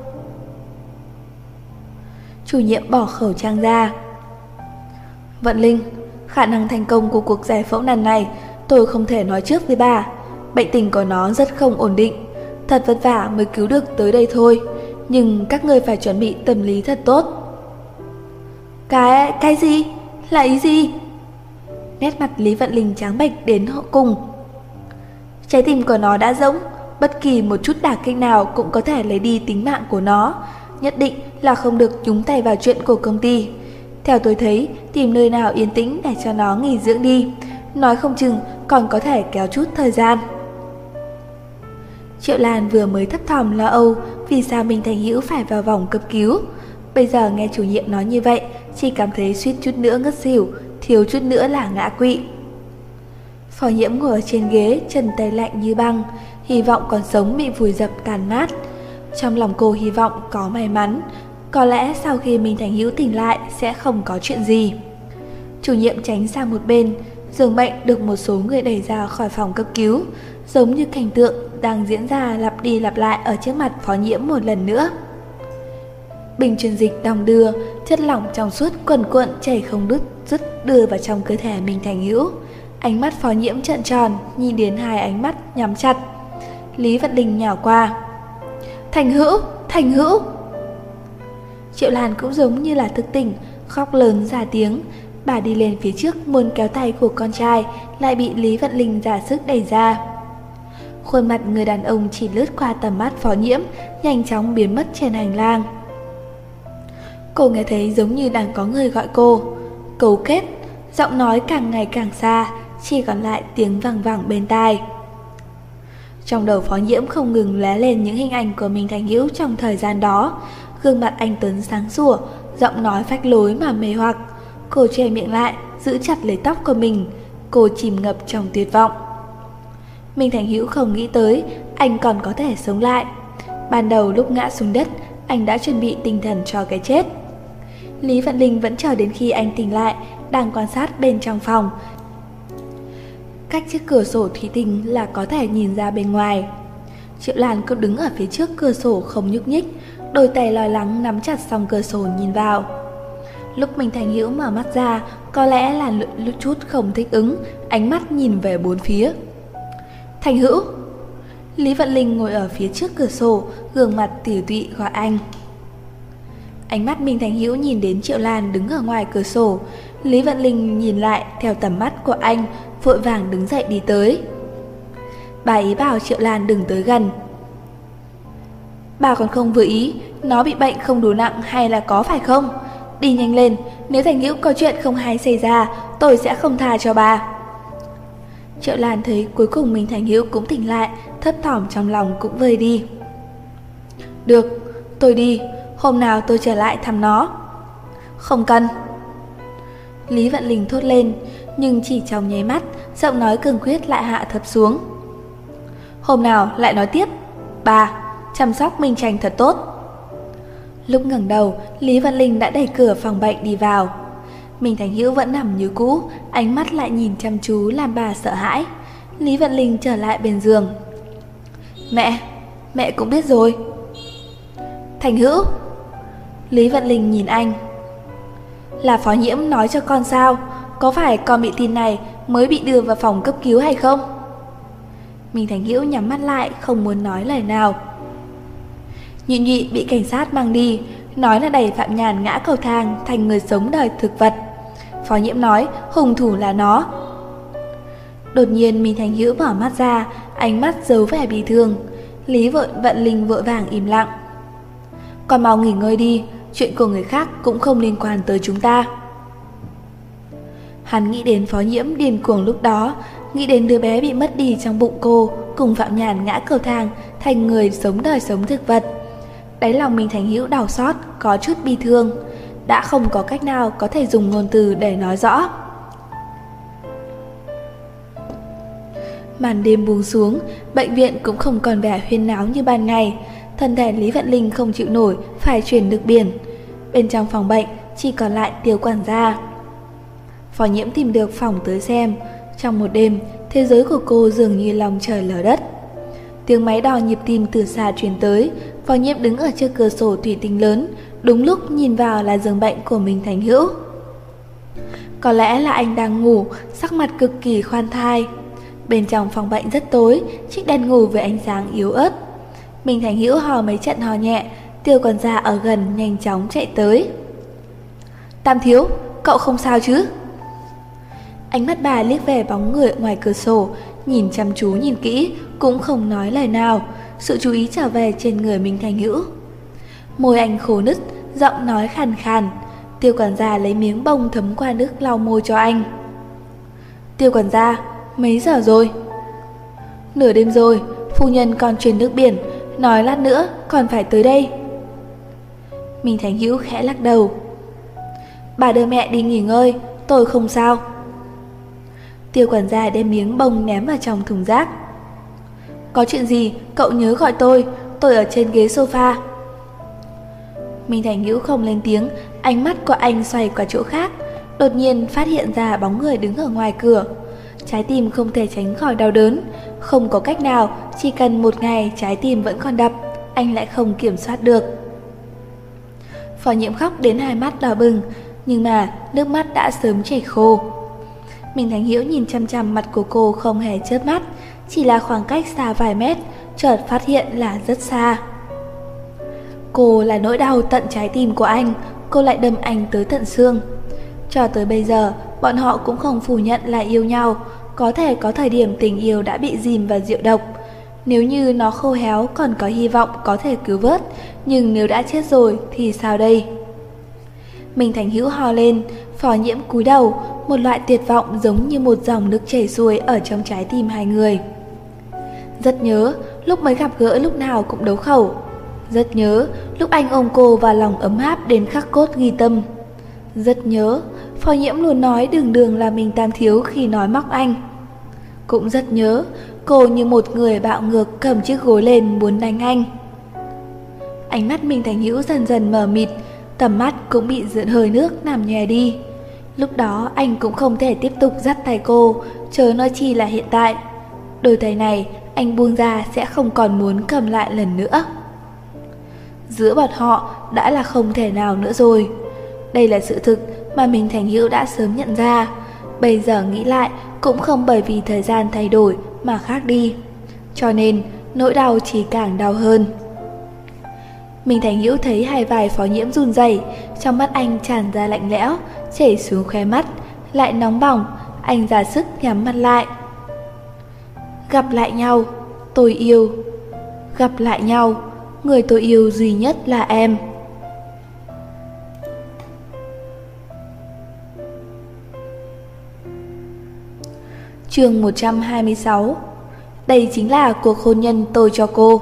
Chủ nhiệm bỏ khẩu trang ra. Vận Linh, khả năng thành công của cuộc giải phẫu lần này tôi không thể nói trước với bà. Bệnh tình của nó rất không ổn định. Thật vất vả mới cứu được tới đây thôi. Nhưng các ngươi phải chuẩn bị tâm lý thật tốt. Cái gì? Là ý gì? Nét mặt Lý Vận Linh trắng bệch đến hộ cùng. Trái tim của nó đã rỗng. Bất kỳ một chút đả kích nào cũng có thể lấy đi tính mạng của nó. Nhất định là không được nhúng tay vào chuyện của công ty. Theo tôi thấy, tìm nơi nào yên tĩnh để cho nó nghỉ dưỡng đi. Nói không chừng còn có thể kéo chút thời gian. Triệu Lan vừa mới thấp thỏm lo âu vì sao Minh Thành Hữu phải vào vòng cấp cứu. Bây giờ nghe chủ nhiệm nói như vậy, chỉ cảm thấy suýt chút nữa ngất xỉu, thiếu chút nữa là ngã quỵ. Phó Nhiễm ngồi ở trên ghế, chân tay lạnh như băng, hy vọng còn sống bị vùi dập tàn mát. Trong lòng cô hy vọng có may mắn, có lẽ sau khi Minh Thành Hữu tỉnh lại sẽ không có chuyện gì. Chủ nhiệm tránh sang một bên, giường bệnh được một số người đẩy ra khỏi phòng cấp cứu, giống như cảnh tượng đang diễn ra lặp đi lặp lại ở trước mặt Phó Nhiễm một lần nữa. Bình truyền dịch đong đưa, chất lỏng trong suốt quần cuộn chảy không dứt đưa vào trong cơ thể Minh Thành Hữu. Ánh mắt Phó Nhiễm trợn tròn, nhìn đến hai ánh mắt nhắm chặt. Lý Vận Linh nhào qua. Thành Hữu, Thành Hữu. Triệu Lan cũng giống như là thức tỉnh, khóc lớn ra tiếng. Bà đi lên phía trước muốn kéo tay của con trai, lại bị Lý Vận Linh ra sức đẩy ra. Khuôn mặt người đàn ông chỉ lướt qua tầm mắt Phó Nhiễm, nhanh chóng biến mất trên hành lang. Cô nghe thấy giống như đang có người gọi cô. Cấu kết, giọng nói càng ngày càng xa, chỉ còn lại tiếng vang vẳng bên tai. Trong đầu Phó Nhiễm không ngừng lóe lên những hình ảnh của Minh Thành Hữu trong thời gian đó. Gương mặt anh tuấn sáng sủa, giọng nói phách lối mà mê hoặc. Cô che miệng lại, giữ chặt lấy tóc của mình. Cô chìm ngập trong tuyệt vọng. Minh Thành Hữu không nghĩ tới anh còn có thể sống lại. Ban đầu lúc ngã xuống đất, anh đã chuẩn bị tinh thần cho cái chết. Lý Vận Linh vẫn chờ đến khi anh tỉnh lại, đang quan sát bên trong phòng. Cách chiếc cửa sổ thủy tinh là có thể nhìn ra bên ngoài. Triệu Lan cũng đứng ở phía trước cửa sổ không nhúc nhích, đôi tay lo lắng nắm chặt song cửa sổ nhìn vào. Lúc Minh Thành Hữu mở mắt ra, có lẽ là lúc chút không thích ứng, ánh mắt nhìn về bốn phía. Thành Hữu! Lý Vận Linh ngồi ở phía trước cửa sổ, gương mặt tỉ tụy gọi anh. Ánh mắt Minh Thành Hữu nhìn đến Triệu Lan đứng ở ngoài cửa sổ. Lý Vận Linh nhìn lại theo tầm mắt của anh, vội vàng đứng dậy đi tới. Bà ý bảo Triệu Lan đừng tới gần. Bà còn không vừa ý, nó bị bệnh không đủ nặng hay là có phải không? Đi nhanh lên, nếu Thành Hữu có chuyện không hay xảy ra, tôi sẽ không tha cho bà. Triệu Lan thấy cuối cùng Minh Thành Hữu cũng tỉnh lại, thấp thỏm trong lòng cũng vơi đi. Được, tôi đi, hôm nào tôi trở lại thăm nó. Không cần. Lý Vận Linh thốt lên, nhưng chỉ trong nháy mắt, giọng nói cường quyết lại hạ thấp xuống. Hôm nào lại nói tiếp. Bà, chăm sóc Minh Tranh thật tốt. Lúc ngẩng đầu, Lý Vận Linh đã đẩy cửa phòng bệnh đi vào. Minh Thành Hữu vẫn nằm như cũ, ánh mắt lại nhìn chăm chú làm bà sợ hãi. Lý Vận Linh trở lại bên giường. Mẹ cũng biết rồi. Thành Hữu! Lý Vận Linh nhìn anh. Là Phó Nhiễm nói cho con sao? Có phải con bị tin này mới bị đưa vào phòng cấp cứu hay không? Minh Thành Hữu nhắm mắt lại, không muốn nói lời nào. Nhụy Nhụy bị cảnh sát mang đi, nói là đẩy Phạm Nhàn ngã cầu thang thành người sống đời thực vật. Phó Nhiễm nói hung thủ là nó. Đột nhiên Minh Thành Hữu mở mắt ra, ánh mắt giấu vẻ bi thương. Lý Vận Linh vội vàng im lặng. Con mau nghỉ ngơi đi, chuyện của người khác cũng không liên quan tới chúng ta. Hắn nghĩ đến Phó Nhiễm điên cuồng lúc đó, nghĩ đến đứa bé bị mất đi trong bụng cô, cùng Phạm Nhàn ngã cầu thang thành người sống đời sống thực vật. Đáy lòng Minh Thành Hữu đau xót, có chút bi thương, đã không có cách nào có thể dùng ngôn từ để nói rõ. Màn đêm buông xuống, bệnh viện cũng không còn vẻ huyên náo như ban ngày. Thân thể Lý Vận Linh không chịu nổi, phải chuyển nước biển. Bên trong phòng bệnh chỉ còn lại Tiêu quản gia. Phó Nhiễm tìm được phòng tới xem. Trong một đêm, thế giới của cô dường như lòng trời lở đất. Tiếng máy đo nhịp tim từ xa truyền tới. Phó Nhiễm đứng ở trước cửa sổ thủy tinh lớn, đúng lúc nhìn vào là giường bệnh của Minh Thành Hữu. Có lẽ là anh đang ngủ, sắc mặt cực kỳ khoan thai. Bên trong phòng bệnh rất tối, chiếc đèn ngủ với ánh sáng yếu ớt. Minh Thành Hữu hò mấy trận hò nhẹ, Tiêu quản gia ở gần nhanh chóng chạy tới. Tam thiếu, cậu không sao chứ? Ánh mắt bà liếc về bóng người ngoài cửa sổ, nhìn chăm chú nhìn kỹ, cũng không nói lời nào. Sự chú ý trở về trên người Minh Thành Hữu. Môi anh khô nứt, giọng nói khàn khàn. Tiêu quản gia lấy miếng bông thấm qua nước lau môi cho anh. Tiêu quản gia, mấy giờ rồi? Nửa đêm rồi, phu nhân còn chuyển nước biển, nói lát nữa còn phải tới đây. Minh Thành Hữu khẽ lắc đầu. Bà đưa mẹ đi nghỉ ngơi, tôi không sao. Tiêu quản gia đem miếng bông ném vào trong thùng rác. Có chuyện gì cậu nhớ gọi tôi ở trên ghế sofa. Minh Thành Hữu không lên tiếng, ánh mắt của anh xoay qua chỗ khác. Đột nhiên phát hiện ra bóng người đứng ở ngoài cửa. Trái tim không thể tránh khỏi đau đớn. Không có cách nào, chỉ cần một ngày trái tim vẫn còn đập, anh lại không kiểm soát được. Phó Nhiễm khóc đến hai mắt đỏ bừng, nhưng mà nước mắt đã sớm chảy khô. Minh Thành Hữu nhìn chăm chăm mặt của cô không hề chớp mắt, chỉ là khoảng cách xa vài mét, chợt phát hiện là rất xa. Cô là nỗi đau tận trái tim của anh, cô lại đâm anh tới tận xương. Cho tới bây giờ, bọn họ cũng không phủ nhận là yêu nhau. Có thể có thời điểm tình yêu đã bị dìm vào rượu độc. Nếu như nó khô héo còn có hy vọng có thể cứu vớt, nhưng nếu đã chết rồi thì sao đây? Minh Thành Hữu hò lên, Phó Nhiễm cúi đầu, một loại tuyệt vọng giống như một dòng nước chảy xuôi ở trong trái tim hai người. Rất nhớ lúc mới gặp gỡ lúc nào cũng đấu khẩu. Rất nhớ lúc anh ôm cô vào lòng ấm áp đến khắc cốt ghi tâm. Rất nhớ Phó Nhiễm luôn nói đường đường là mình tam thiếu khi nói móc anh. Cũng rất nhớ cô như một người bạo ngược cầm chiếc gối lên muốn đánh anh. Ánh mắt Minh Thành Hữu dần dần mờ mịt, tầm mắt cũng bị dượn hơi nước nằm nhòe đi. Lúc đó anh cũng không thể tiếp tục dắt tay cô, chớ nói chi là hiện tại. Đôi tay này anh buông ra sẽ không còn muốn cầm lại lần nữa. Giữa bọn họ đã là không thể nào nữa rồi. Đây là sự thực mà Minh Thành Hữu đã sớm nhận ra. Bây giờ nghĩ lại cũng không bởi vì thời gian thay đổi mà khác đi. Cho nên nỗi đau chỉ càng đau hơn. Minh Thành Hữu thấy hai vai Phó Nhiễm run rẩy, trong mắt anh tràn ra lạnh lẽo, chảy xuống khóe mắt, lại nóng bỏng. Anh ra sức nhắm mắt lại. Gặp lại nhau, tôi yêu. Gặp lại nhau, người tôi yêu duy nhất là em. Chương 126. Đây chính là cuộc hôn nhân tôi cho cô.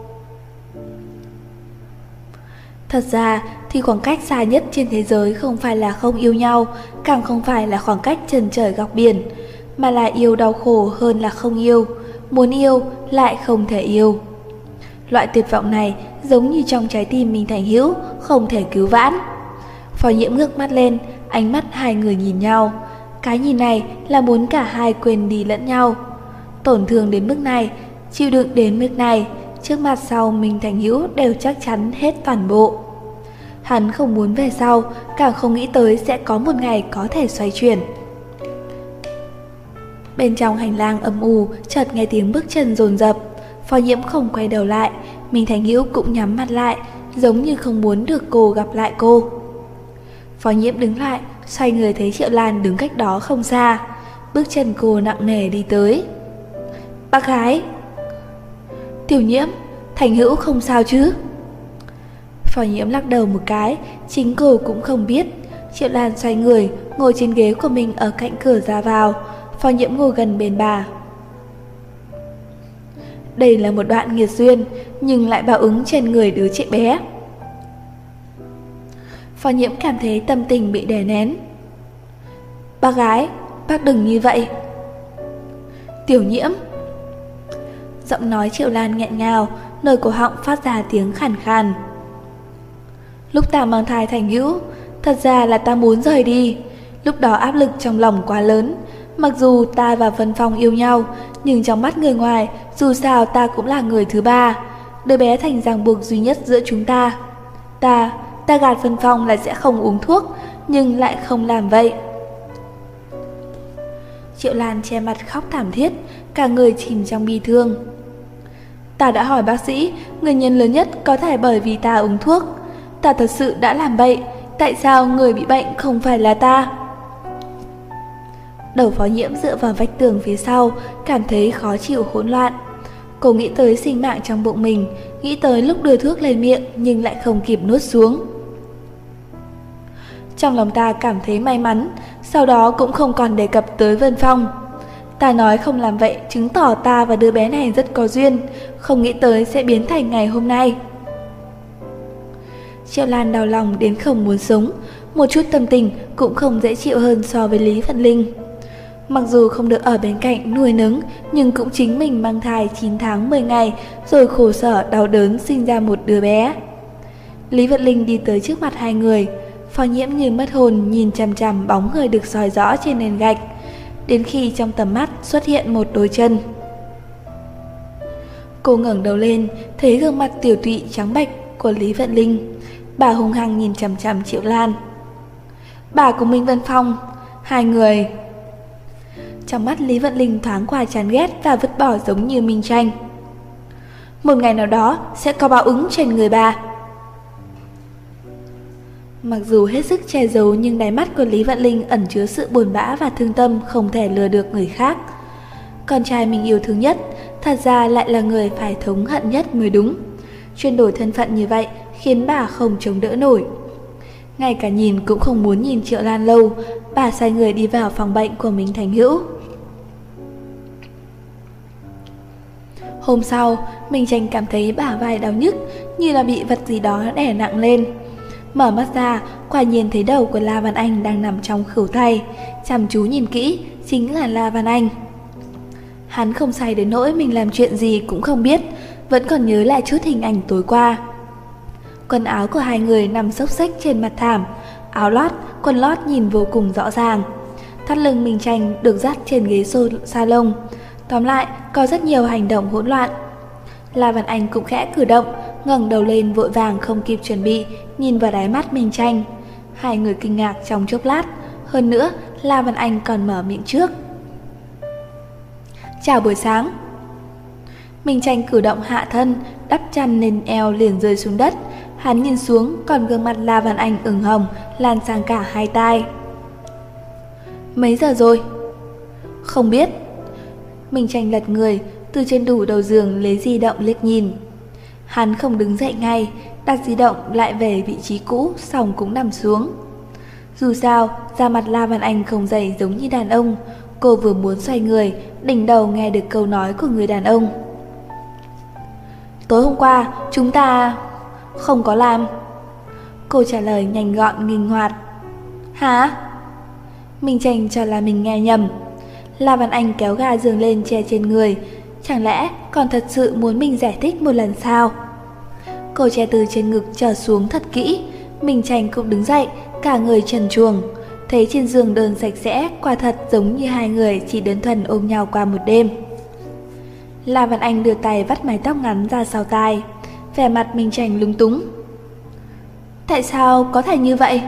Thật ra thì khoảng cách xa nhất trên thế giới không phải là không yêu nhau, càng không phải là khoảng cách chân trời góc biển, mà là yêu đau khổ hơn là không yêu, muốn yêu lại không thể yêu. Loại tuyệt vọng này giống như trong trái tim Minh Thành Hữu, không thể cứu vãn. Phó Nhiễm ngước mắt lên, ánh mắt hai người nhìn nhau. Cái nhìn này là muốn cả hai quên đi lẫn nhau. Tổn thương đến mức này, chịu đựng đến mức này, trước mặt sau Minh Thành Hữu đều chắc chắn hết toàn bộ. Hắn không muốn về sau, càng không nghĩ tới sẽ có một ngày có thể xoay chuyển. Bên trong hành lang âm u, chợt nghe tiếng bước chân dồn dập. Phó Nhiễm không quay đầu lại, Minh Thành Hữu cũng nhắm mắt lại, giống như không muốn được cô gặp lại cô. Phó Nhiễm đứng lại, xoay người thấy Triệu Lan đứng cách đó không xa. Bước chân cô nặng nề đi tới. Bác gái. Tiểu Nhiễm, Thành Hữu không sao chứ? Phó Nhiễm lắc đầu một cái, chính cô cũng không biết. Triệu Lan xoay người, ngồi trên ghế của mình ở cạnh cửa ra vào. Phó Nhiễm ngồi gần bên bà. Đây là một đoạn nghiệt duyên, nhưng lại báo ứng trên người đứa trẻ bé. Phó Nhiễm cảm thấy tâm tình bị đè nén. Bác gái, bác đừng như vậy. Tiểu Nhiễm. Giọng nói Triệu Lan nghẹn ngào, nơi cổ họng phát ra tiếng khàn khàn. Lúc ta mang thai Thành Hữu, thật ra là ta muốn rời đi. Lúc đó áp lực trong lòng quá lớn. Mặc dù ta và Vân Phong yêu nhau, nhưng trong mắt người ngoài, dù sao ta cũng là người thứ ba. Đứa bé thành ràng buộc duy nhất giữa chúng ta. Ta gạt Vân Phong là sẽ không uống thuốc, nhưng lại không làm vậy. Triệu Lan che mặt khóc thảm thiết, cả người chìm trong bi thương. Ta đã hỏi bác sĩ, nguyên nhân lớn nhất có thể bởi vì ta uống thuốc. Ta thật sự đã làm vậy, tại sao người bị bệnh không phải là ta? Đầu Phó Nhiễm dựa vào vách tường phía sau, cảm thấy khó chịu hỗn loạn. Cô nghĩ tới sinh mạng trong bụng mình, nghĩ tới lúc đưa thuốc lên miệng nhưng lại không kịp nuốt xuống. Trong lòng ta cảm thấy may mắn, sau đó cũng không còn đề cập tới Vân Phong. Ta nói không làm vậy chứng tỏ ta và đứa bé này rất có duyên, không nghĩ tới sẽ biến thành ngày hôm nay. Triệu Lan đau lòng đến không muốn sống, một chút tâm tình cũng không dễ chịu hơn so với Lý Vận Linh. Mặc dù không được ở bên cạnh nuôi nấng, nhưng cũng chính mình mang thai 9 tháng 10 ngày rồi khổ sở đau đớn sinh ra một đứa bé. Lý Vận Linh đi tới trước mặt hai người. Phó Nhiễm như mất hồn nhìn chằm chằm bóng người được soi rõ trên nền gạch, đến khi trong tầm mắt xuất hiện một đôi chân. Cô ngẩng đầu lên, thấy gương mặt tiểu tụy trắng bệch của Lý Vận Linh. Bà hung hăng nhìn chằm chằm Triệu Lan. Bà cùng Minh Vân Phong, hai người. Trong mắt Lý Vận Linh thoáng qua chán ghét và vứt bỏ giống như Minh Tranh. Một ngày nào đó sẽ có báo ứng trên người bà. Mặc dù hết sức che giấu nhưng đáy mắt của Lý Vận Linh ẩn chứa sự buồn bã và thương tâm không thể lừa được người khác. Con trai mình yêu thương nhất, thật ra lại là người phải thống hận nhất mới đúng. Chuyển đổi thân phận như vậy khiến bà không chống đỡ nổi. Ngay cả nhìn cũng không muốn nhìn Triệu Lan lâu. Bà xoay người đi vào phòng bệnh của Minh Thành Hữu. Hôm sau, Minh Tranh cảm thấy bả vai đau nhức, như là bị vật gì đó đè nặng lên. Mở mắt ra, quả nhiên thấy đầu của La Văn Anh đang nằm trong khửu tay. Chăm chú nhìn kỹ, chính là La Văn Anh. Hắn không say đến nỗi mình làm chuyện gì cũng không biết, vẫn còn nhớ lại chút hình ảnh tối qua. Quần áo của hai người nằm xốc xếch trên mặt thảm, áo lót, quần lót nhìn vô cùng rõ ràng. Thắt lưng Minh Tranh được dắt trên ghế salon. Tóm lại, có rất nhiều hành động hỗn loạn. La Văn Anh cũng khẽ cử động, ngẩng đầu lên vội vàng không kịp chuẩn bị, nhìn vào đáy mắt Minh Tranh. Hai người kinh ngạc trong chốc lát, hơn nữa La Văn Anh còn mở miệng trước. Chào buổi sáng. Minh Tranh cử động hạ thân, đắp chăn lên eo liền rơi xuống đất. Hắn nhìn xuống, còn gương mặt La Văn Anh ửng hồng, lan sang cả hai tai. Mấy giờ rồi? Không biết. Minh Tranh lật người, từ trên đủ đầu giường lấy di động liếc nhìn. Hắn không đứng dậy ngay, đặt di động lại về vị trí cũ, xong cũng nằm xuống. Dù sao, da mặt La Văn Anh không dày giống như đàn ông. Cô vừa muốn xoay người, đỉnh đầu nghe được câu nói của người đàn ông. Tối hôm qua, chúng ta không có làm. Cô trả lời nhanh gọn nghinh hoạt. Hả? Minh Tranh cho là mình nghe nhầm. La Văn Anh kéo ga giường lên che trên người. Chẳng lẽ còn thật sự muốn mình giải thích một lần sao? Cô che từ trên ngực trở xuống thật kỹ. Minh Tranh cũng đứng dậy, cả người trần truồng. Thấy trên giường đơn sạch sẽ, quả thật giống như hai người chỉ đơn thuần ôm nhau qua một đêm. La Văn Anh đưa tay vắt mái tóc ngắn ra sau tai. Vẻ mặt Minh Tranh lúng túng. Tại sao có thể như vậy?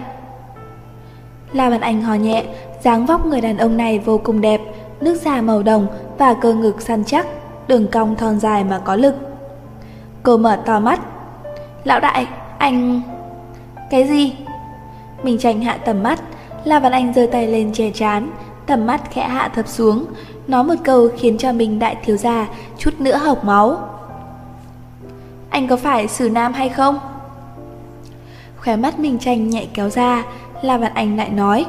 La Văn Anh hò nhẹ, dáng vóc người đàn ông này vô cùng đẹp, nước da màu đồng và cơ ngực săn chắc, đường cong thon dài mà có lực. Cô mở to mắt. Lão đại, anh... Cái gì? Minh Tranh hạ tầm mắt. La Văn Anh giơ tay lên che trán, tầm mắt khẽ hạ thấp xuống, nói một câu khiến cho mình đại thiếu gia chút nữa hộc máu. Anh có phải xử nam hay không? Khóe mắt Minh Tranh nhẹ kéo ra. La Văn Anh lại nói.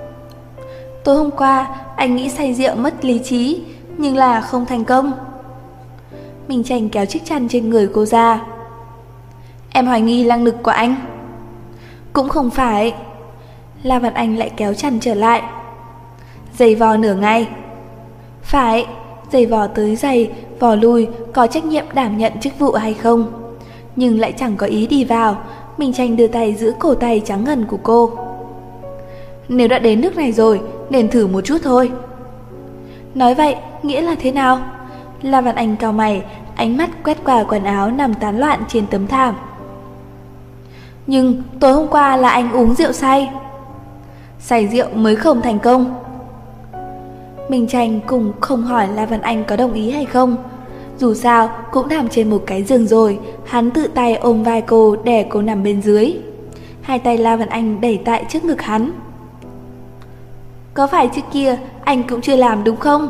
Tối hôm qua anh nghĩ say rượu mất lý trí, nhưng là không thành công. Minh Tranh kéo chiếc chăn trên người cô ra. Em hoài nghi năng lực của anh. Cũng không phải. La Văn Anh lại kéo chăn trở lại. Giày vò nửa ngày. Phải, giày vò tới giày, vò lui, có trách nhiệm đảm nhận chức vụ hay không? Nhưng lại chẳng có ý đi vào. Minh Tranh đưa tay giữ cổ tay trắng ngần của cô. Nếu đã đến nước này rồi, nên thử một chút thôi. Nói vậy, nghĩa là thế nào? La Văn Anh cau mày, ánh mắt quét qua quần áo nằm tán loạn trên tấm thảm. Nhưng tối hôm qua là anh uống rượu say. Say rượu mới không thành công. Minh Tranh cũng không hỏi La Văn Anh có đồng ý hay không. Dù sao cũng nằm trên một cái giường rồi. Hắn tự tay ôm vai cô để cô nằm bên dưới. Hai tay La Văn Anh đẩy tại trước ngực hắn. Có phải trước kia anh cũng chưa làm đúng không?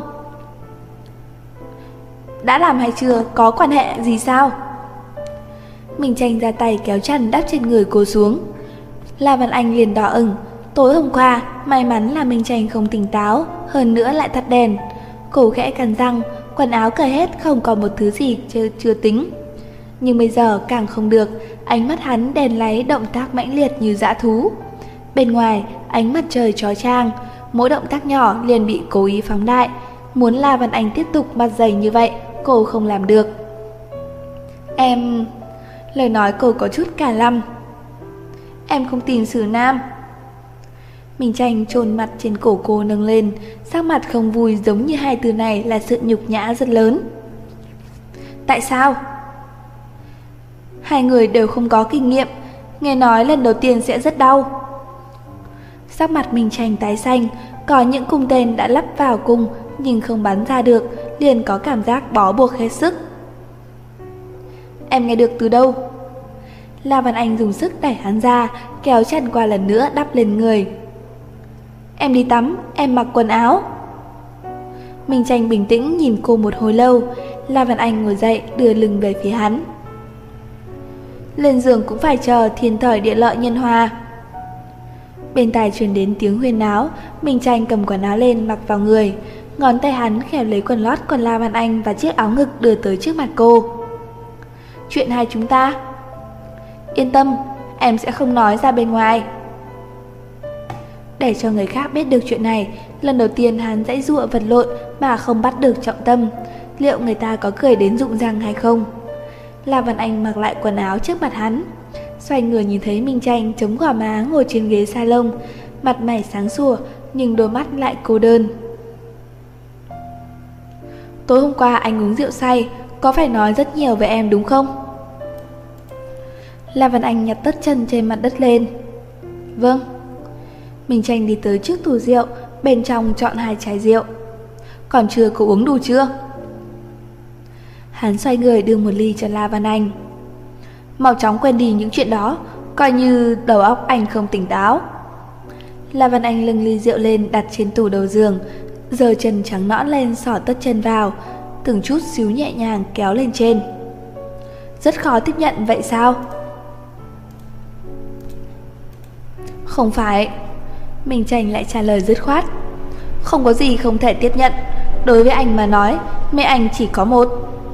Đã làm hay chưa có quan hệ gì sao? Minh Tranh ra tay kéo chăn đắp trên người cô xuống. La Văn Anh liền đỏ ửng. Tối hôm qua may mắn là Minh Tranh không tỉnh táo, hơn nữa lại tắt đèn. Cô khẽ cắn răng, quần áo cởi hết không còn một thứ gì chưa tính. Nhưng bây giờ càng không được. Ánh mắt hắn đèn láy động tác mãnh liệt như dã thú. Bên ngoài ánh mặt trời chói chang, mỗi động tác nhỏ liền bị cố ý phóng đại. Muốn La Văn Anh tiếp tục mặt dày như vậy, cô không làm được. Em... Lời nói cô có chút cả lăm. Em không tìm xử nam. Minh Tranh chôn mặt trên cổ cô nâng lên, sắc mặt không vui giống như hai từ này là sự nhục nhã rất lớn. Tại sao? Hai người đều không có kinh nghiệm, nghe nói lần đầu tiên sẽ rất đau. Sắc mặt Minh Tranh tái xanh, có những cung tên đã lắp vào cung nhưng không bắn ra được, liền có cảm giác bó buộc hết sức. Em nghe được từ đâu? La Văn Anh dùng sức đẩy hắn ra, kéo chăn qua lần nữa đắp lên người. Em đi tắm, em mặc quần áo. Minh Tranh bình tĩnh nhìn cô một hồi lâu. La Văn Anh ngồi dậy đưa lưng về phía hắn. Lên giường cũng phải chờ thiên thời địa lợi nhân hòa. Bên tai truyền đến tiếng huyên náo. Minh Tranh cầm quần áo lên mặc vào người, ngón tay hắn khẽ lấy quần lót của La Văn Anh và chiếc áo ngực đưa tới trước mặt cô. Chuyện hai chúng ta. Yên tâm, em sẽ không nói ra bên ngoài. Để cho người khác biết được chuyện này, lần đầu tiên hắn giãy giụa vật lộn mà không bắt được trọng tâm. Liệu người ta có cười đến rụng răng hay không? La Văn Anh mặc lại quần áo trước mặt hắn, xoay người nhìn thấy Minh Tranh chống gò má ngồi trên ghế salon, mặt mày sáng sủa nhưng đôi mắt lại cô đơn. Tối hôm qua anh uống rượu say, có phải nói rất nhiều về em đúng không? La Văn Anh nhặt tất chân trên mặt đất lên. Vâng. Minh Tranh đi tới trước tủ rượu, bên trong chọn 2 chai rượu. Còn chưa, cô uống đủ chưa? Hắn xoay người đưa một ly cho La Văn Anh. Mau chóng quên đi những chuyện đó, coi như đầu óc anh không tỉnh táo. La Văn Anh nâng ly rượu lên đặt trên tủ đầu giường, giơ chân trắng nõn lên xỏ tất chân vào, từng chút xíu nhẹ nhàng kéo lên trên. Rất khó tiếp nhận vậy sao? Không phải. Minh Tranh lại trả lời dứt khoát. Không có gì không thể tiếp nhận. Đối với anh mà nói, mẹ anh chỉ có một.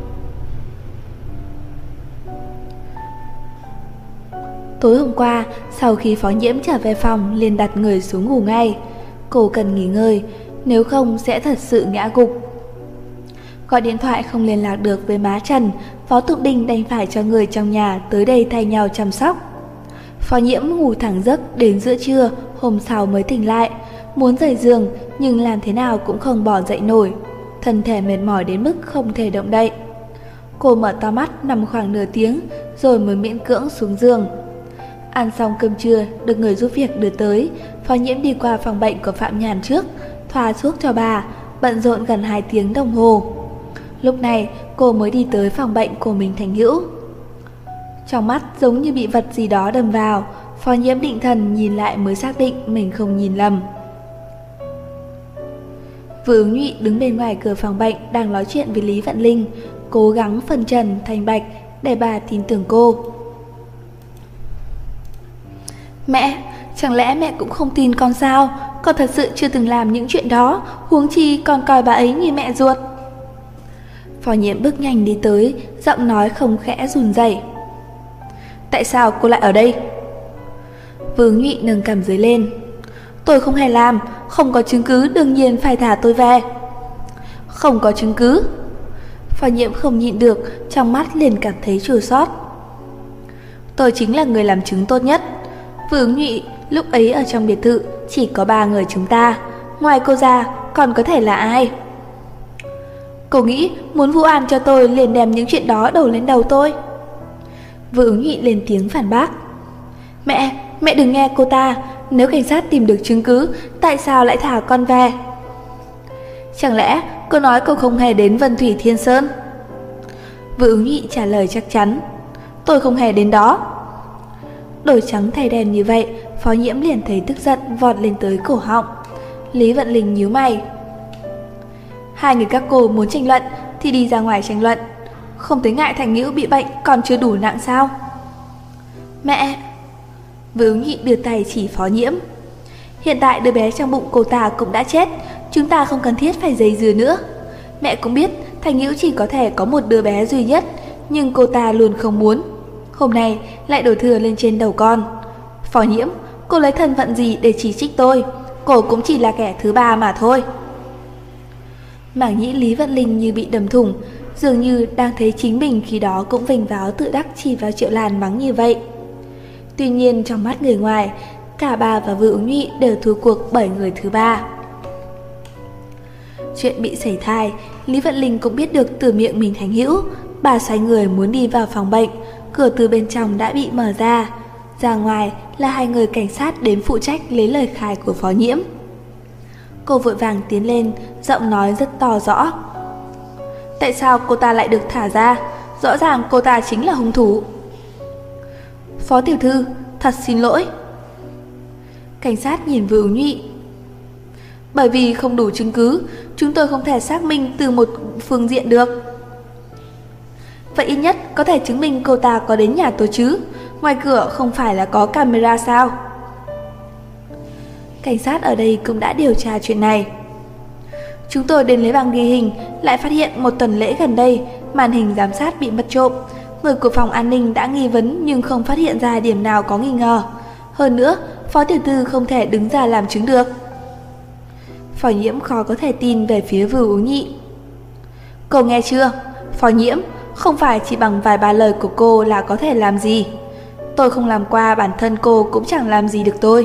Tối hôm qua, sau khi Phó Nhiễm trở về phòng liền đặt người xuống ngủ ngay. Cô cần nghỉ ngơi, nếu không sẽ thật sự ngã gục. Gọi điện thoại không liên lạc được với má Trần, Phó Tục Đình đành phải cho người trong nhà tới đây thay nhau chăm sóc. Phó Nhiễm ngủ thẳng giấc đến giữa trưa, hôm sau mới tỉnh lại, muốn rời giường nhưng làm thế nào cũng không bỏ dậy nổi, thân thể mệt mỏi đến mức không thể động đậy. Cô mở to mắt nằm khoảng nửa tiếng rồi mới miễn cưỡng xuống giường. Ăn xong cơm trưa được người giúp việc đưa tới, Phó Nhiễm đi qua phòng bệnh của Phạm Nhàn trước, thoa thuốc cho bà, bận rộn gần 2 tiếng đồng hồ. Lúc này cô mới đi tới phòng bệnh của Minh Thành Hữu. Trong mắt giống như bị vật gì đó đâm vào, Phó Nhiễm định thần nhìn lại mới xác định mình không nhìn lầm. Vừa Ứng Nhụy đứng bên ngoài cửa phòng bệnh đang nói chuyện với Lý Vận Linh, cố gắng phân trần thành bạch để bà tin tưởng cô. Mẹ, chẳng lẽ mẹ cũng không tin con sao? Con thật sự chưa từng làm những chuyện đó, huống chi còn coi bà ấy như mẹ ruột. Phó Nhiễm bước nhanh đi tới, giọng nói không khẽ run rẩy. Tại sao cô lại ở đây? Vương Nhụy nâng cằm dưới lên. Tôi không hề làm, không có chứng cứ, đương nhiên phải thả tôi về. Không có chứng cứ? Phó Nhiễm không nhịn được, trong mắt liền cảm thấy chua xót. Tôi chính là người làm chứng tốt nhất. Vương Nhụy, lúc ấy ở trong biệt thự chỉ có 3 người chúng ta, ngoài cô ra còn có thể là ai? Cô nghĩ muốn vu oan cho tôi liền đem những chuyện đó đổ lên đầu tôi. Vương Nhụy lên tiếng phản bác. Mẹ đừng nghe cô ta, nếu cảnh sát tìm được chứng cứ, tại sao lại thả con về? Chẳng lẽ cô nói cô không hề đến Vân Thủy Thiên Sơn? Vương Nhụy trả lời chắc chắn. Tôi không hề đến đó. Đổi trắng thay đen như vậy, Phó Nhiễm liền thấy tức giận vọt lên tới cổ họng. Lý Vận Linh nhíu mày. Hai người các cô muốn tranh luận thì đi ra ngoài tranh luận, không thấy ngại Thành Ngữ bị bệnh còn chưa đủ nặng sao? Mẹ! Vương Nhụy đưa tay chỉ Phó Nhiễm. Hiện tại đứa bé trong bụng cô ta cũng đã chết, chúng ta không cần thiết phải dây dưa nữa. Mẹ cũng biết Thành Ngữ chỉ có thể có một đứa bé duy nhất, nhưng cô ta luôn không muốn. Hôm nay lại đổ thừa lên trên đầu con. Phó Nhiễm, cô lấy thân phận gì để chỉ trích tôi? Cô cũng chỉ là kẻ thứ 3 mà thôi. Mảng nhĩ Lý Vận Linh như bị đâm thủng, dường như đang thấy chính mình khi đó cũng vênh váo tự đắc chỉ vào Triệu Lan mắng như vậy. Tuy nhiên trong mắt người ngoài, cả bà và Vương Ứng Nhụy đều thua cuộc bởi người thứ 3. Chuyện bị sảy thai, Lý Vận Linh cũng biết được từ miệng Minh Thành Hữu. Bà xoay người muốn đi vào phòng bệnh, cửa từ bên trong đã bị mở ra. Ra ngoài là 2 người cảnh sát đến phụ trách lấy lời khai của Phó Nhiễm. Cô vội vàng tiến lên, giọng nói rất to rõ. Tại sao cô ta lại được thả ra? Rõ ràng cô ta chính là hung thủ. Phó tiểu thư, thật xin lỗi. Cảnh sát nhìn Vương Ứng Nhụy. Bởi vì không đủ chứng cứ, chúng tôi không thể xác minh từ một phương diện được. Vậy ít nhất có thể chứng minh cô ta có đến nhà tôi chứ? Ngoài cửa không phải là có camera sao? cảnh sát ở đây cũng đã điều tra chuyện này. Chúng tôi đến lấy bảng ghi hình, lại phát hiện một tuần lễ gần đây, màn hình giám sát bị mất trộm. Người của phòng an ninh đã nghi vấn nhưng không phát hiện ra điểm nào có nghi ngờ. Hơn nữa, Phó tiểu thư không thể đứng ra làm chứng được. Phó Nhiễm khó có thể tin về phía Vưu Uống Nhị. Cô nghe chưa? Phó Nhiễm, không phải chỉ bằng vài ba lời của cô là có thể làm gì. Tôi không làm qua, bản thân cô cũng chẳng làm gì được tôi.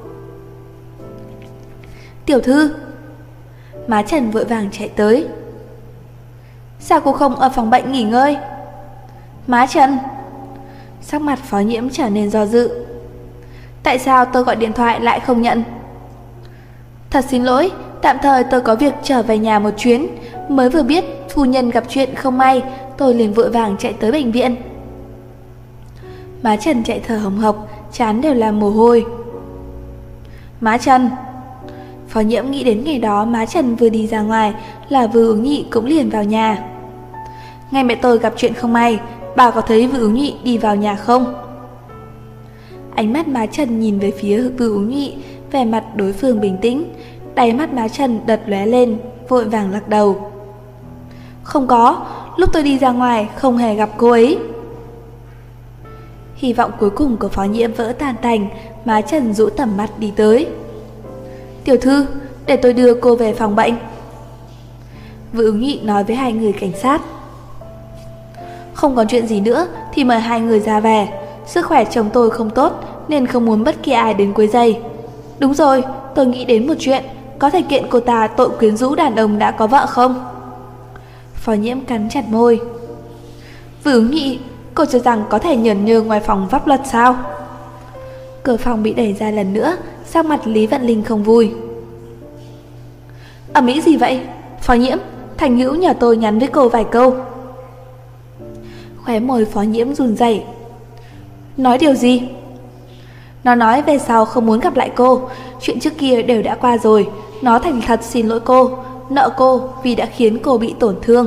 Tiểu thư. Má Trần vội vàng chạy tới. Sao cô không ở phòng bệnh nghỉ ngơi? Má Trần. Sắc mặt Phó Nhiễm trở nên do dự. Tại sao tôi gọi điện thoại lại không nhận? Thật xin lỗi, tạm thời tôi có việc trở về nhà một chuyến. Mới vừa biết phu nhân gặp chuyện không may, tôi liền vội vàng chạy tới bệnh viện. Má Trần chạy thở hồng hộc, trán đều là mồ hôi. Má Trần. Phó Nhiễm nghĩ đến ngày đó má Trần vừa đi ra ngoài là Vưu Ứng Nhị cũng liền vào nhà. Ngày mẹ tôi gặp chuyện không may, bà có thấy Vưu Ứng Nhị đi vào nhà không? Ánh mắt má Trần nhìn về phía Vưu Ứng Nhị, vẻ mặt đối phương bình tĩnh. Đáy mắt má Trần đật lóe lên, vội vàng lắc đầu. Không có, lúc tôi đi ra ngoài không hề gặp cô ấy. Hy vọng cuối cùng của Phó Nhiễm vỡ tan tành, má Trần rũ tầm mắt đi tới. Tiểu thư, để tôi đưa cô về phòng bệnh. Vưu Ứng Nhị nói với hai người cảnh sát. Không còn chuyện gì nữa thì mời hai người ra về. Sức khỏe chồng tôi không tốt nên không muốn bất kỳ ai đến quấy rầy. Đúng rồi, tôi nghĩ đến một chuyện, có thể kiện cô ta tội quyến rũ đàn ông đã có vợ không? Phó Nhiễm cắn chặt môi. Vưu Ứng Nhị, cô cho rằng có thể nhởn nhơ ngoài phòng pháp luật sao? Cửa phòng bị đẩy ra lần nữa, sắc mặt Lý Vận Linh không vui. Ầm ĩ gì vậy? Phó Nhiễm, Thành Hữu nhờ tôi nhắn với cô vài câu. Khóe môi Phó Nhiễm run rẩy. Nói điều gì? Nó nói về sau không muốn gặp lại cô. Chuyện trước kia đều đã qua rồi. Nó thành thật xin lỗi cô, nợ cô vì đã khiến cô bị tổn thương.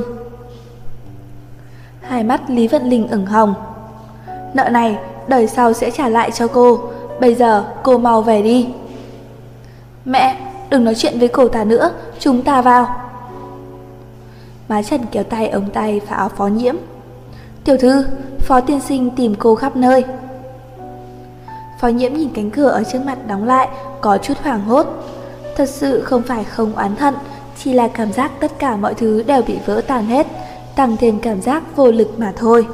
Hai mắt Lý Vận Linh ửng hồng. Nợ này đời sau sẽ trả lại cho cô. Bây giờ cô mau về đi. Mẹ, đừng nói chuyện với cô ta nữa, chúng ta vào. Má Trần kéo tay ống tay và áo Phó Nhiễm. Tiểu thư, Phó tiên sinh tìm cô khắp nơi. Phó Nhiễm nhìn cánh cửa ở trước mặt đóng lại, có chút hoảng hốt. Thật sự không phải không oán hận, chỉ là cảm giác tất cả mọi thứ đều bị vỡ tan hết, tăng thêm cảm giác vô lực mà thôi.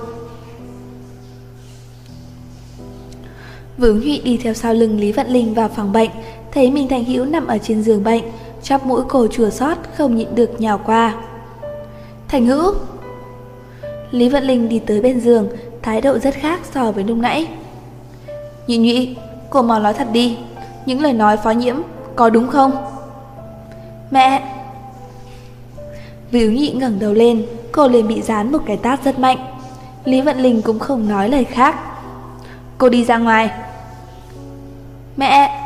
Vưu Nhụy đi theo sau lưng Lý Vận Linh vào phòng bệnh, thấy Minh Thành Hữu nằm ở trên giường bệnh, chóp mũi cô chua xót không nhịn được nhào qua. Thành Hữu. Lý Vận Linh đi tới bên giường, thái độ rất khác so với lúc nãy. Nhụy Nhụy, cô mau nói thật đi, những lời nói Phó Nhiễm có đúng không? Mẹ. Vưu Nhụy ngẩng đầu lên, cô liền bị giáng một cái tát rất mạnh. Lý Vận Linh cũng không nói lời khác. Cô đi ra ngoài. Mẹ.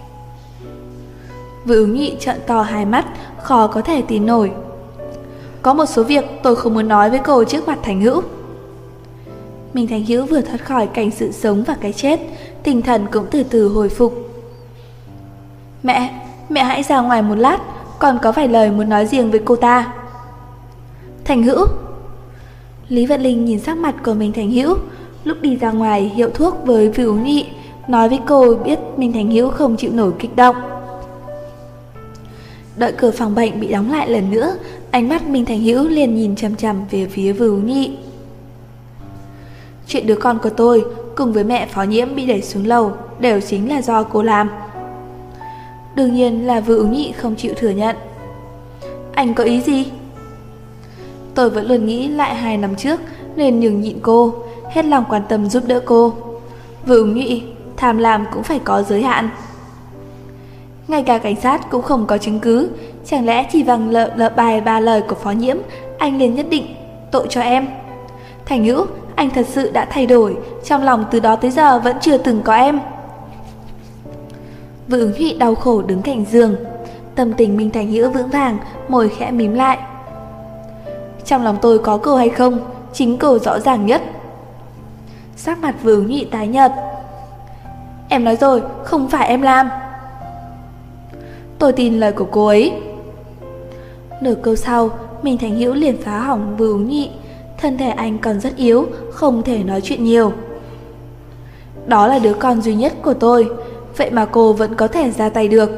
Vưu Nhụy trợn to hai mắt, khó có thể tin nổi. Có một số việc tôi không muốn nói với cô trước mặt Thành Hữu. Minh Thành Hữu vừa thoát khỏi cảnh sự sống và cái chết, tinh thần cũng từ từ hồi phục. Mẹ hãy ra ngoài một lát, còn có vài lời muốn nói riêng với cô ta. Thành Hữu. Lý Vận Linh nhìn sắc mặt của Minh Thành Hữu, lúc đi ra ngoài hiệu thuốc với Vưu Nhụy, nói với cô biết Minh Thành Hữu không chịu nổi kích động. Đợi cửa phòng bệnh bị đóng lại lần nữa, ánh mắt Minh Thành Hữu liền nhìn chằm chằm về phía Vưu Nhụy. Chuyện đứa con của tôi cùng với mẹ Phó Nhiễm bị đẩy xuống lầu đều chính là do cô làm. Đương nhiên là Vưu Nhụy không chịu thừa nhận. Anh có ý gì? Tôi vẫn luôn nghĩ lại 2 năm trước nên nhường nhịn cô, hết lòng quan tâm giúp đỡ cô. Vưu Nhụy, tham lam cũng phải có giới hạn. Ngay cả cảnh sát cũng không có chứng cứ, chẳng lẽ chỉ bằng bài 3 lời của Phó Nhiễm anh liền nhất định tội cho em? Thành Hữu, anh thật sự đã thay đổi, trong lòng từ đó tới giờ vẫn chưa từng có em. Vưu Nhụy đau khổ đứng cạnh giường, tâm tình Minh Thành Hữu vững vàng, môi khẽ mím lại. Trong lòng tôi có cô hay không, chính cô rõ ràng nhất. Sắc mặt Vưu Nhụy tái nhợt. Em nói rồi, không phải em làm. Tôi tin lời của cô ấy. Nửa câu sau, Minh Thành Hữu liền phá hỏng Vưu Ứng Nhị. Thân thể anh còn rất yếu, không thể nói chuyện nhiều. Đó là đứa con duy nhất của tôi, vậy mà cô vẫn có thể ra tay được.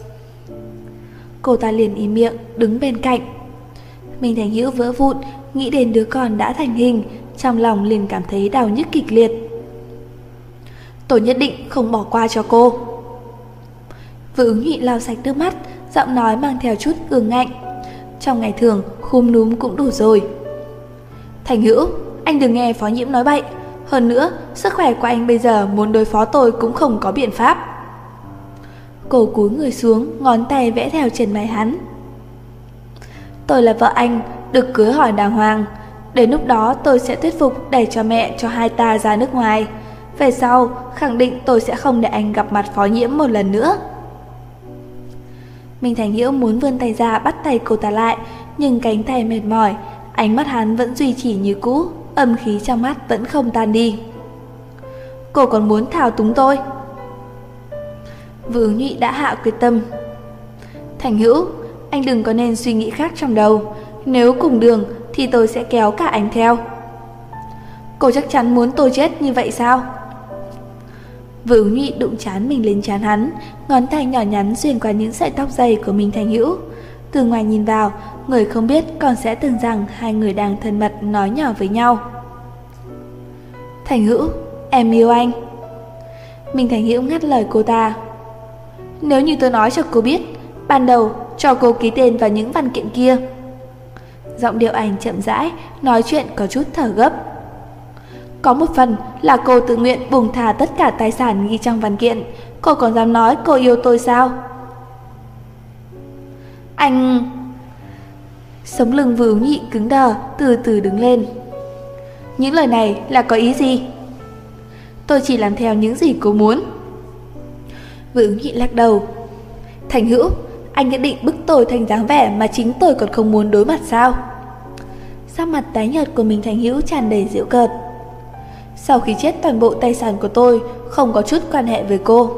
Cô ta liền im miệng, đứng bên cạnh. Minh Thành Hữu vỡ vụn, nghĩ đến đứa con đã thành hình, trong lòng liền cảm thấy đau nhức kịch liệt. Tôi nhất định không bỏ qua cho cô. Vưu Ứng Nhị lau sạch nước mắt, giọng nói mang theo chút ương ngạnh. Trong ngày thường, khúm núm cũng đủ rồi. Thành Hữu, anh đừng nghe Phó Nhiễm nói bậy. Hơn nữa, sức khỏe của anh bây giờ muốn đối phó tôi cũng không có biện pháp. Cô cúi người xuống, ngón tay vẽ theo chân mày hắn. Tôi là vợ anh, được cưới hỏi đàng hoàng. Đến lúc đó tôi sẽ thuyết phục để cho mẹ cho hai ta ra nước ngoài. Về sau, khẳng định tôi sẽ không để anh gặp mặt Phó Nhiễm một lần nữa. Minh Thành Hữu muốn vươn tay ra bắt tay cô ta lại, nhưng cánh tay mệt mỏi, ánh mắt hắn vẫn duy trì như cũ, âm khí trong mắt vẫn không tan đi. Cô còn muốn thao túng tôi? Vưu Ứng Nhị đã hạ quyết tâm. Thành Hữu, anh đừng có nên suy nghĩ khác trong đầu. Nếu cùng đường thì tôi sẽ kéo cả anh theo. Cô chắc chắn muốn tôi chết như vậy sao? Vưu Ứng Nhị đụng trán mình lên trán hắn, ngón tay nhỏ nhắn xuyên qua những sợi tóc dày của Minh Thành Hữu. Từ ngoài nhìn vào, người không biết còn sẽ tưởng rằng hai người đang thân mật nói nhỏ với nhau. Thành Hữu, em yêu anh. Minh Thành Hữu ngắt lời cô ta. Nếu như tôi nói cho cô biết, ban đầu cho cô ký tên vào những văn kiện kia. Giọng điệu anh chậm rãi, nói chuyện có chút thở gấp. Có một phần là cô tự nguyện buông thả tất cả tài sản ghi trong văn kiện. Cô còn dám nói cô yêu tôi sao? Anh... Sống lưng Vưu Ứng Nhị cứng đờ, từ từ đứng lên. Những lời này là có ý gì? Tôi chỉ làm theo những gì cô muốn. Vưu Ứng Nhị lắc đầu. Thành Hữu, anh nhất định bức tôi thành dáng vẻ mà chính tôi còn không muốn đối mặt sao? Sắc mặt tái nhợt của Minh Thành Hữu tràn đầy giễu cợt. Sau khi chết toàn bộ tài sản của tôi không có chút quan hệ với cô.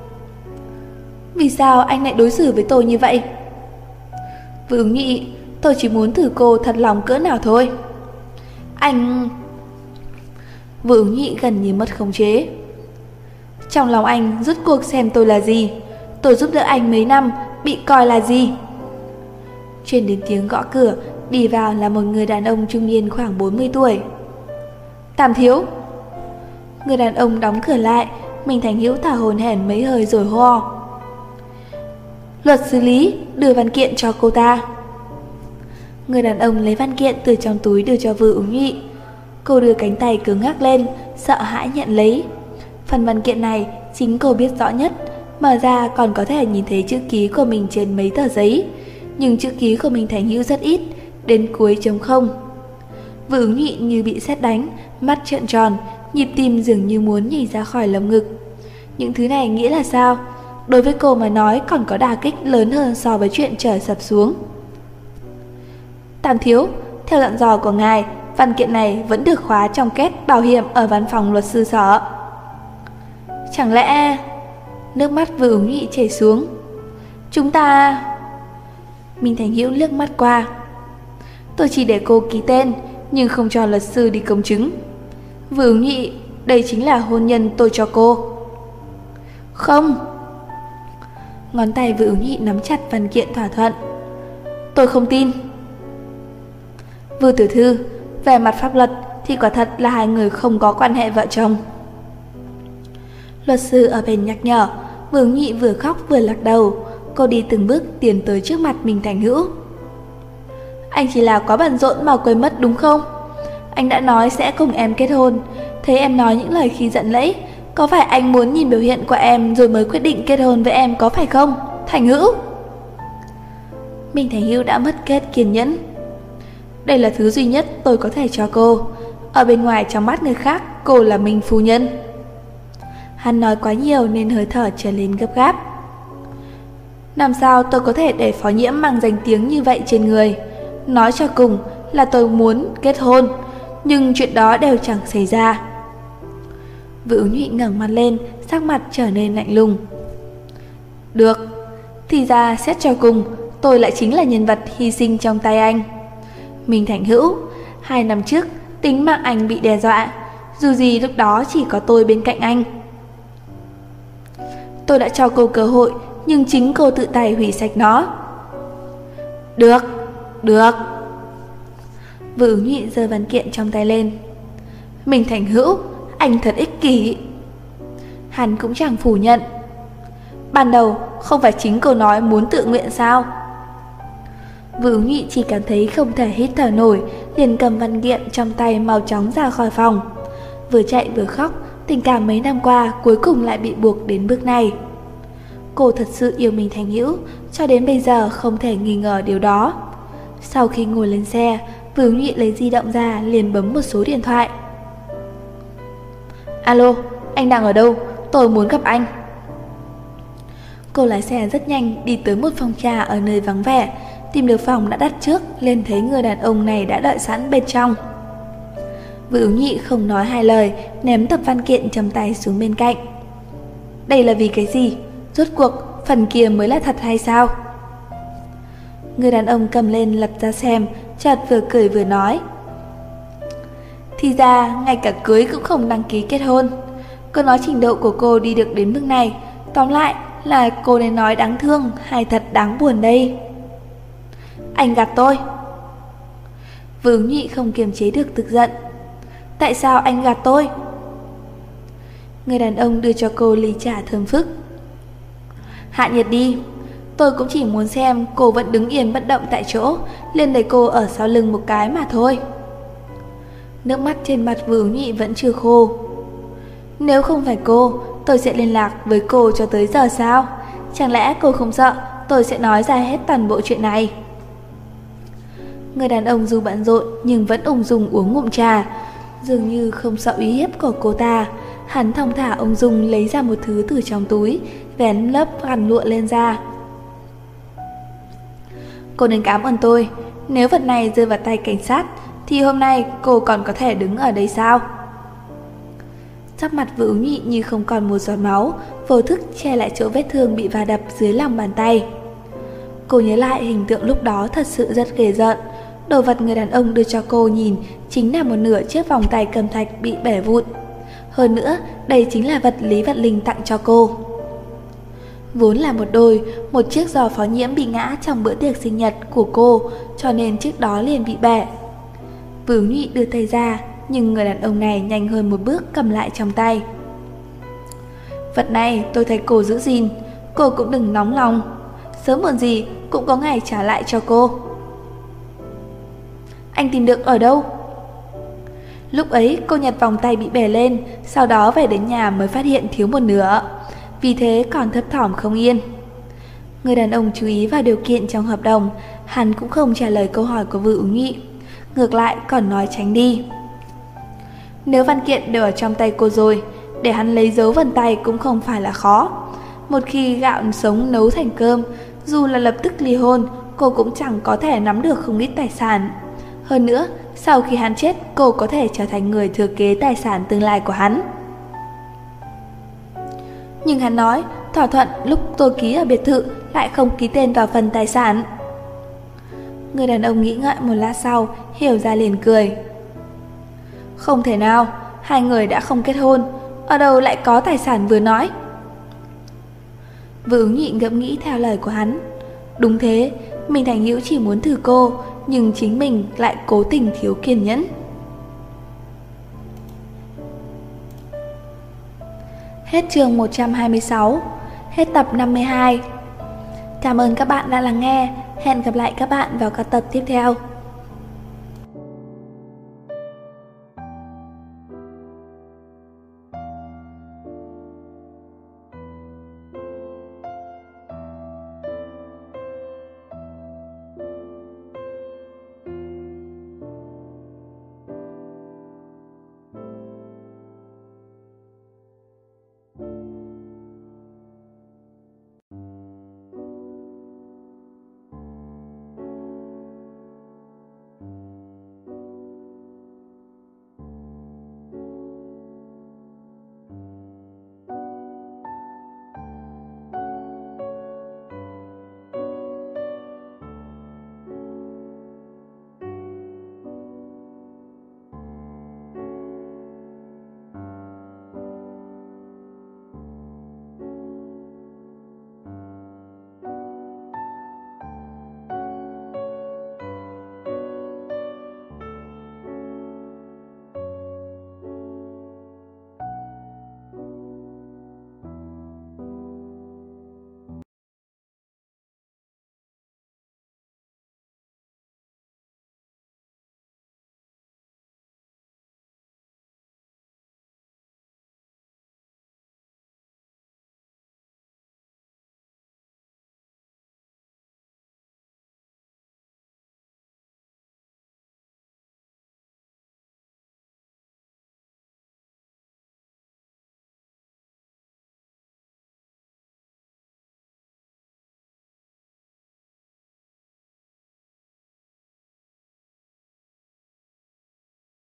Vì sao anh lại đối xử với tôi như vậy? Vưu Ứng Nhị, tôi chỉ muốn thử cô thật lòng cỡ nào thôi. Anh... Vưu Ứng Nhị gần như mất khống chế. Trong lòng anh rút cuộc xem tôi là gì? Tôi giúp đỡ anh mấy năm, bị coi là gì? Truyền đến tiếng gõ cửa, đi vào là một người đàn ông trung niên khoảng 40 tuổi. Tam thiếu. Người đàn ông đóng cửa lại, Minh Thành Hữu thở hổn hển mấy hơi rồi hô. Luật sư Lý, đưa văn kiện cho cô ta. Người đàn ông lấy văn kiện từ trong túi đưa cho Vưu Ứng Nhị. Cô đưa cánh tay cứng ngắc lên, sợ hãi nhận lấy. Phần văn kiện này chính cô biết rõ nhất, mở ra còn có thể nhìn thấy chữ ký của mình trên mấy tờ giấy. Nhưng chữ ký của Minh Thành Hữu rất ít, đến cuối trống không. Vưu Ứng Nhị như bị sét đánh, mắt trợn tròn, nhịp tim dường như muốn nhảy ra khỏi lồng ngực. Những thứ này nghĩa là sao? Đối với cô mà nói còn có đả kích lớn hơn so với chuyện trời sập xuống. Tam thiếu, theo dặn dò của ngài, văn kiện này vẫn được khóa trong két bảo hiểm ở văn phòng luật sư sở. Chẳng lẽ... Nước mắt Vưu Ứng Nhị chảy xuống. Chúng ta... Minh Thành Hữu liếc mắt qua. Tôi chỉ để cô ký tên, nhưng không cho luật sư đi công chứng. Vưu Ứng Nhị, đây chính là hôn nhân tôi cho cô. Không. Ngón tay Vưu Ứng Nhị nắm chặt văn kiện thỏa thuận. Tôi không tin. Vưu tiểu thư, về mặt pháp luật thì quả thật là hai người không có quan hệ vợ chồng. Luật sư ở bên nhắc nhở. Vưu Ứng Nhị vừa khóc vừa lắc đầu. Cô đi từng bước tiến tới trước mặt Minh Thành Hữu. Anh chỉ là quá bận rộn mà quên mất đúng không? Anh đã nói sẽ cùng em kết hôn. Thấy em nói những lời khi giận lẫy, có phải anh muốn nhìn biểu hiện của em rồi mới quyết định kết hôn với em có phải không, Thành Hữu? Minh Thành Hữu đã mất kết kiên nhẫn. Đây là thứ duy nhất tôi có thể cho cô. Ở bên ngoài trong mắt người khác, cô là Minh phu nhân. Hắn nói quá nhiều nên hơi thở trở lên gấp gáp. Làm sao tôi có thể để Phó Nhiễm mang danh tiếng như vậy trên người? Nói cho cùng là tôi muốn kết hôn, nhưng chuyện đó đều chẳng xảy ra. Vưu Ứng Nhị ngẩng mặt lên, sắc mặt trở nên lạnh lùng. Được, Thì ra xét cho cùng, tôi lại chính là nhân vật hy sinh trong tay anh. Minh Thành Hữu, 2 năm trước, tính mạng anh bị đe dọa. Dù gì lúc đó chỉ có tôi bên cạnh anh. Tôi đã cho cô cơ hội, nhưng chính cô tự tay hủy sạch nó. Được, được. Vừa Ứng Nhụy giơ văn kiện trong tay lên. Minh Thành Hữu, anh thật ích kỷ. Hắn cũng chẳng phủ nhận. Ban đầu không phải chính cô nói muốn tự nguyện sao? Vừa Ứng Nhụy chỉ cảm thấy không thể hít thở nổi, liền cầm văn kiện trong tay mau chóng ra khỏi phòng. Vừa chạy vừa khóc, tình cảm mấy năm qua cuối cùng lại bị buộc đến bước này. Cô thật sự yêu Minh Thành Hữu, cho đến bây giờ không thể nghi ngờ điều đó. Sau khi ngồi lên xe, Vừa Ứng Nhụy lấy di động ra liền bấm một số điện thoại. Alo, anh đang ở đâu? Tôi muốn gặp anh. Cô lái xe rất nhanh đi tới một phòng trà ở nơi vắng vẻ. Tìm được phòng đã đặt trước, liền thấy người đàn ông này đã đợi sẵn bên trong. Vừa Ứng Nhụy không nói hai lời, ném tập văn kiện trong tay xuống bên cạnh. Đây là vì cái gì? Rốt cuộc phần kia mới là thật hay sao? Người đàn ông cầm lên lật ra xem, chợt vừa cười vừa nói. Thì ra ngay cả cưới cũng không đăng ký kết hôn. Cô nói trình độ của cô đi được đến mức này, tóm lại là cô nên nói đáng thương hay thật đáng buồn đây? Anh gạt tôi. Vừa Ứng Nhụy không kiềm chế được tức giận. Tại sao anh gạt tôi? Người đàn ông đưa cho cô ly trà thơm phức. Hạ nhiệt đi. Tôi cũng chỉ muốn xem cô vẫn đứng yên bất động tại chỗ, liền đẩy cô ở sau lưng một cái mà thôi. Nước mắt trên mặt Vừa Ứng Nhụy vẫn chưa khô. Nếu không phải cô, tôi sẽ liên lạc với cô cho tới giờ sao? Chẳng lẽ cô không sợ tôi sẽ nói ra hết toàn bộ chuyện này? Người đàn ông dù bận rộn nhưng vẫn ung dung uống ngụm trà, dường như không sợ uy hiếp của cô ta. Hắn thong thả ung dung lấy ra một thứ từ trong túi, vén lớp khăn lụa lên ra. Cô nên cảm ơn tôi. Nếu vật này rơi vào tay cảnh sát thì hôm nay cô còn có thể đứng ở đây sao? Sắc mặt Vừa Ứng Nhụy như không còn một giọt máu, vô thức che lại chỗ vết thương bị va đập dưới lòng bàn tay. Cô nhớ lại hình tượng lúc đó thật sự rất ghê rợn. Đồ vật người đàn ông đưa cho cô nhìn chính là một nửa chiếc vòng tay cầm thạch bị bẻ vụn. Hơn nữa, đây chính là vật Lý Vật Linh tặng cho cô. Vốn là một đôi, một chiếc giò Phó Nhiễm bị ngã trong bữa tiệc sinh nhật của cô, cho nên chiếc đó liền bị bẻ. Vừa Ứng Nhụy đưa tay ra, nhưng người đàn ông này nhanh hơn một bước cầm lại trong tay. Vật này tôi thấy cô giữ gìn, cô cũng đừng nóng lòng. Sớm muộn gì cũng có ngày trả lại cho cô. Anh tìm được ở đâu? Lúc ấy cô nhặt vòng tay bị bẻ lên, sau đó về đến nhà mới phát hiện thiếu một nửa, vì thế còn thấp thỏm không yên. Người đàn ông chú ý vào điều kiện trong hợp đồng, hắn cũng không trả lời câu hỏi của Vừa Ứng Nhụy, ngược lại còn nói tránh đi. Nếu văn kiện đều ở trong tay cô rồi, để hắn lấy dấu vân tay cũng không phải là khó. Một khi gạo sống nấu thành cơm, dù là lập tức ly hôn, cô cũng chẳng có thể nắm được không ít tài sản. Hơn nữa, sau khi hắn chết, cô có thể trở thành người thừa kế tài sản tương lai của hắn. Nhưng hắn nói, thỏa thuận lúc tôi ký ở biệt thự lại không ký tên vào phần tài sản. Người đàn ông nghĩ ngợi một lát sau, hiểu ra liền cười. Không thể nào, hai người đã không kết hôn, ở đâu lại có tài sản vừa nói? Vừa Ứng Nhụy ngẫm nghĩ theo lời của hắn. Đúng thế, Minh Thành Hữu chỉ muốn thử cô, nhưng chính mình lại cố tình thiếu kiên nhẫn. Hết chương 126, hết tập 52. Cảm ơn các bạn đã lắng nghe. Hẹn gặp lại các bạn vào các tập tiếp theo.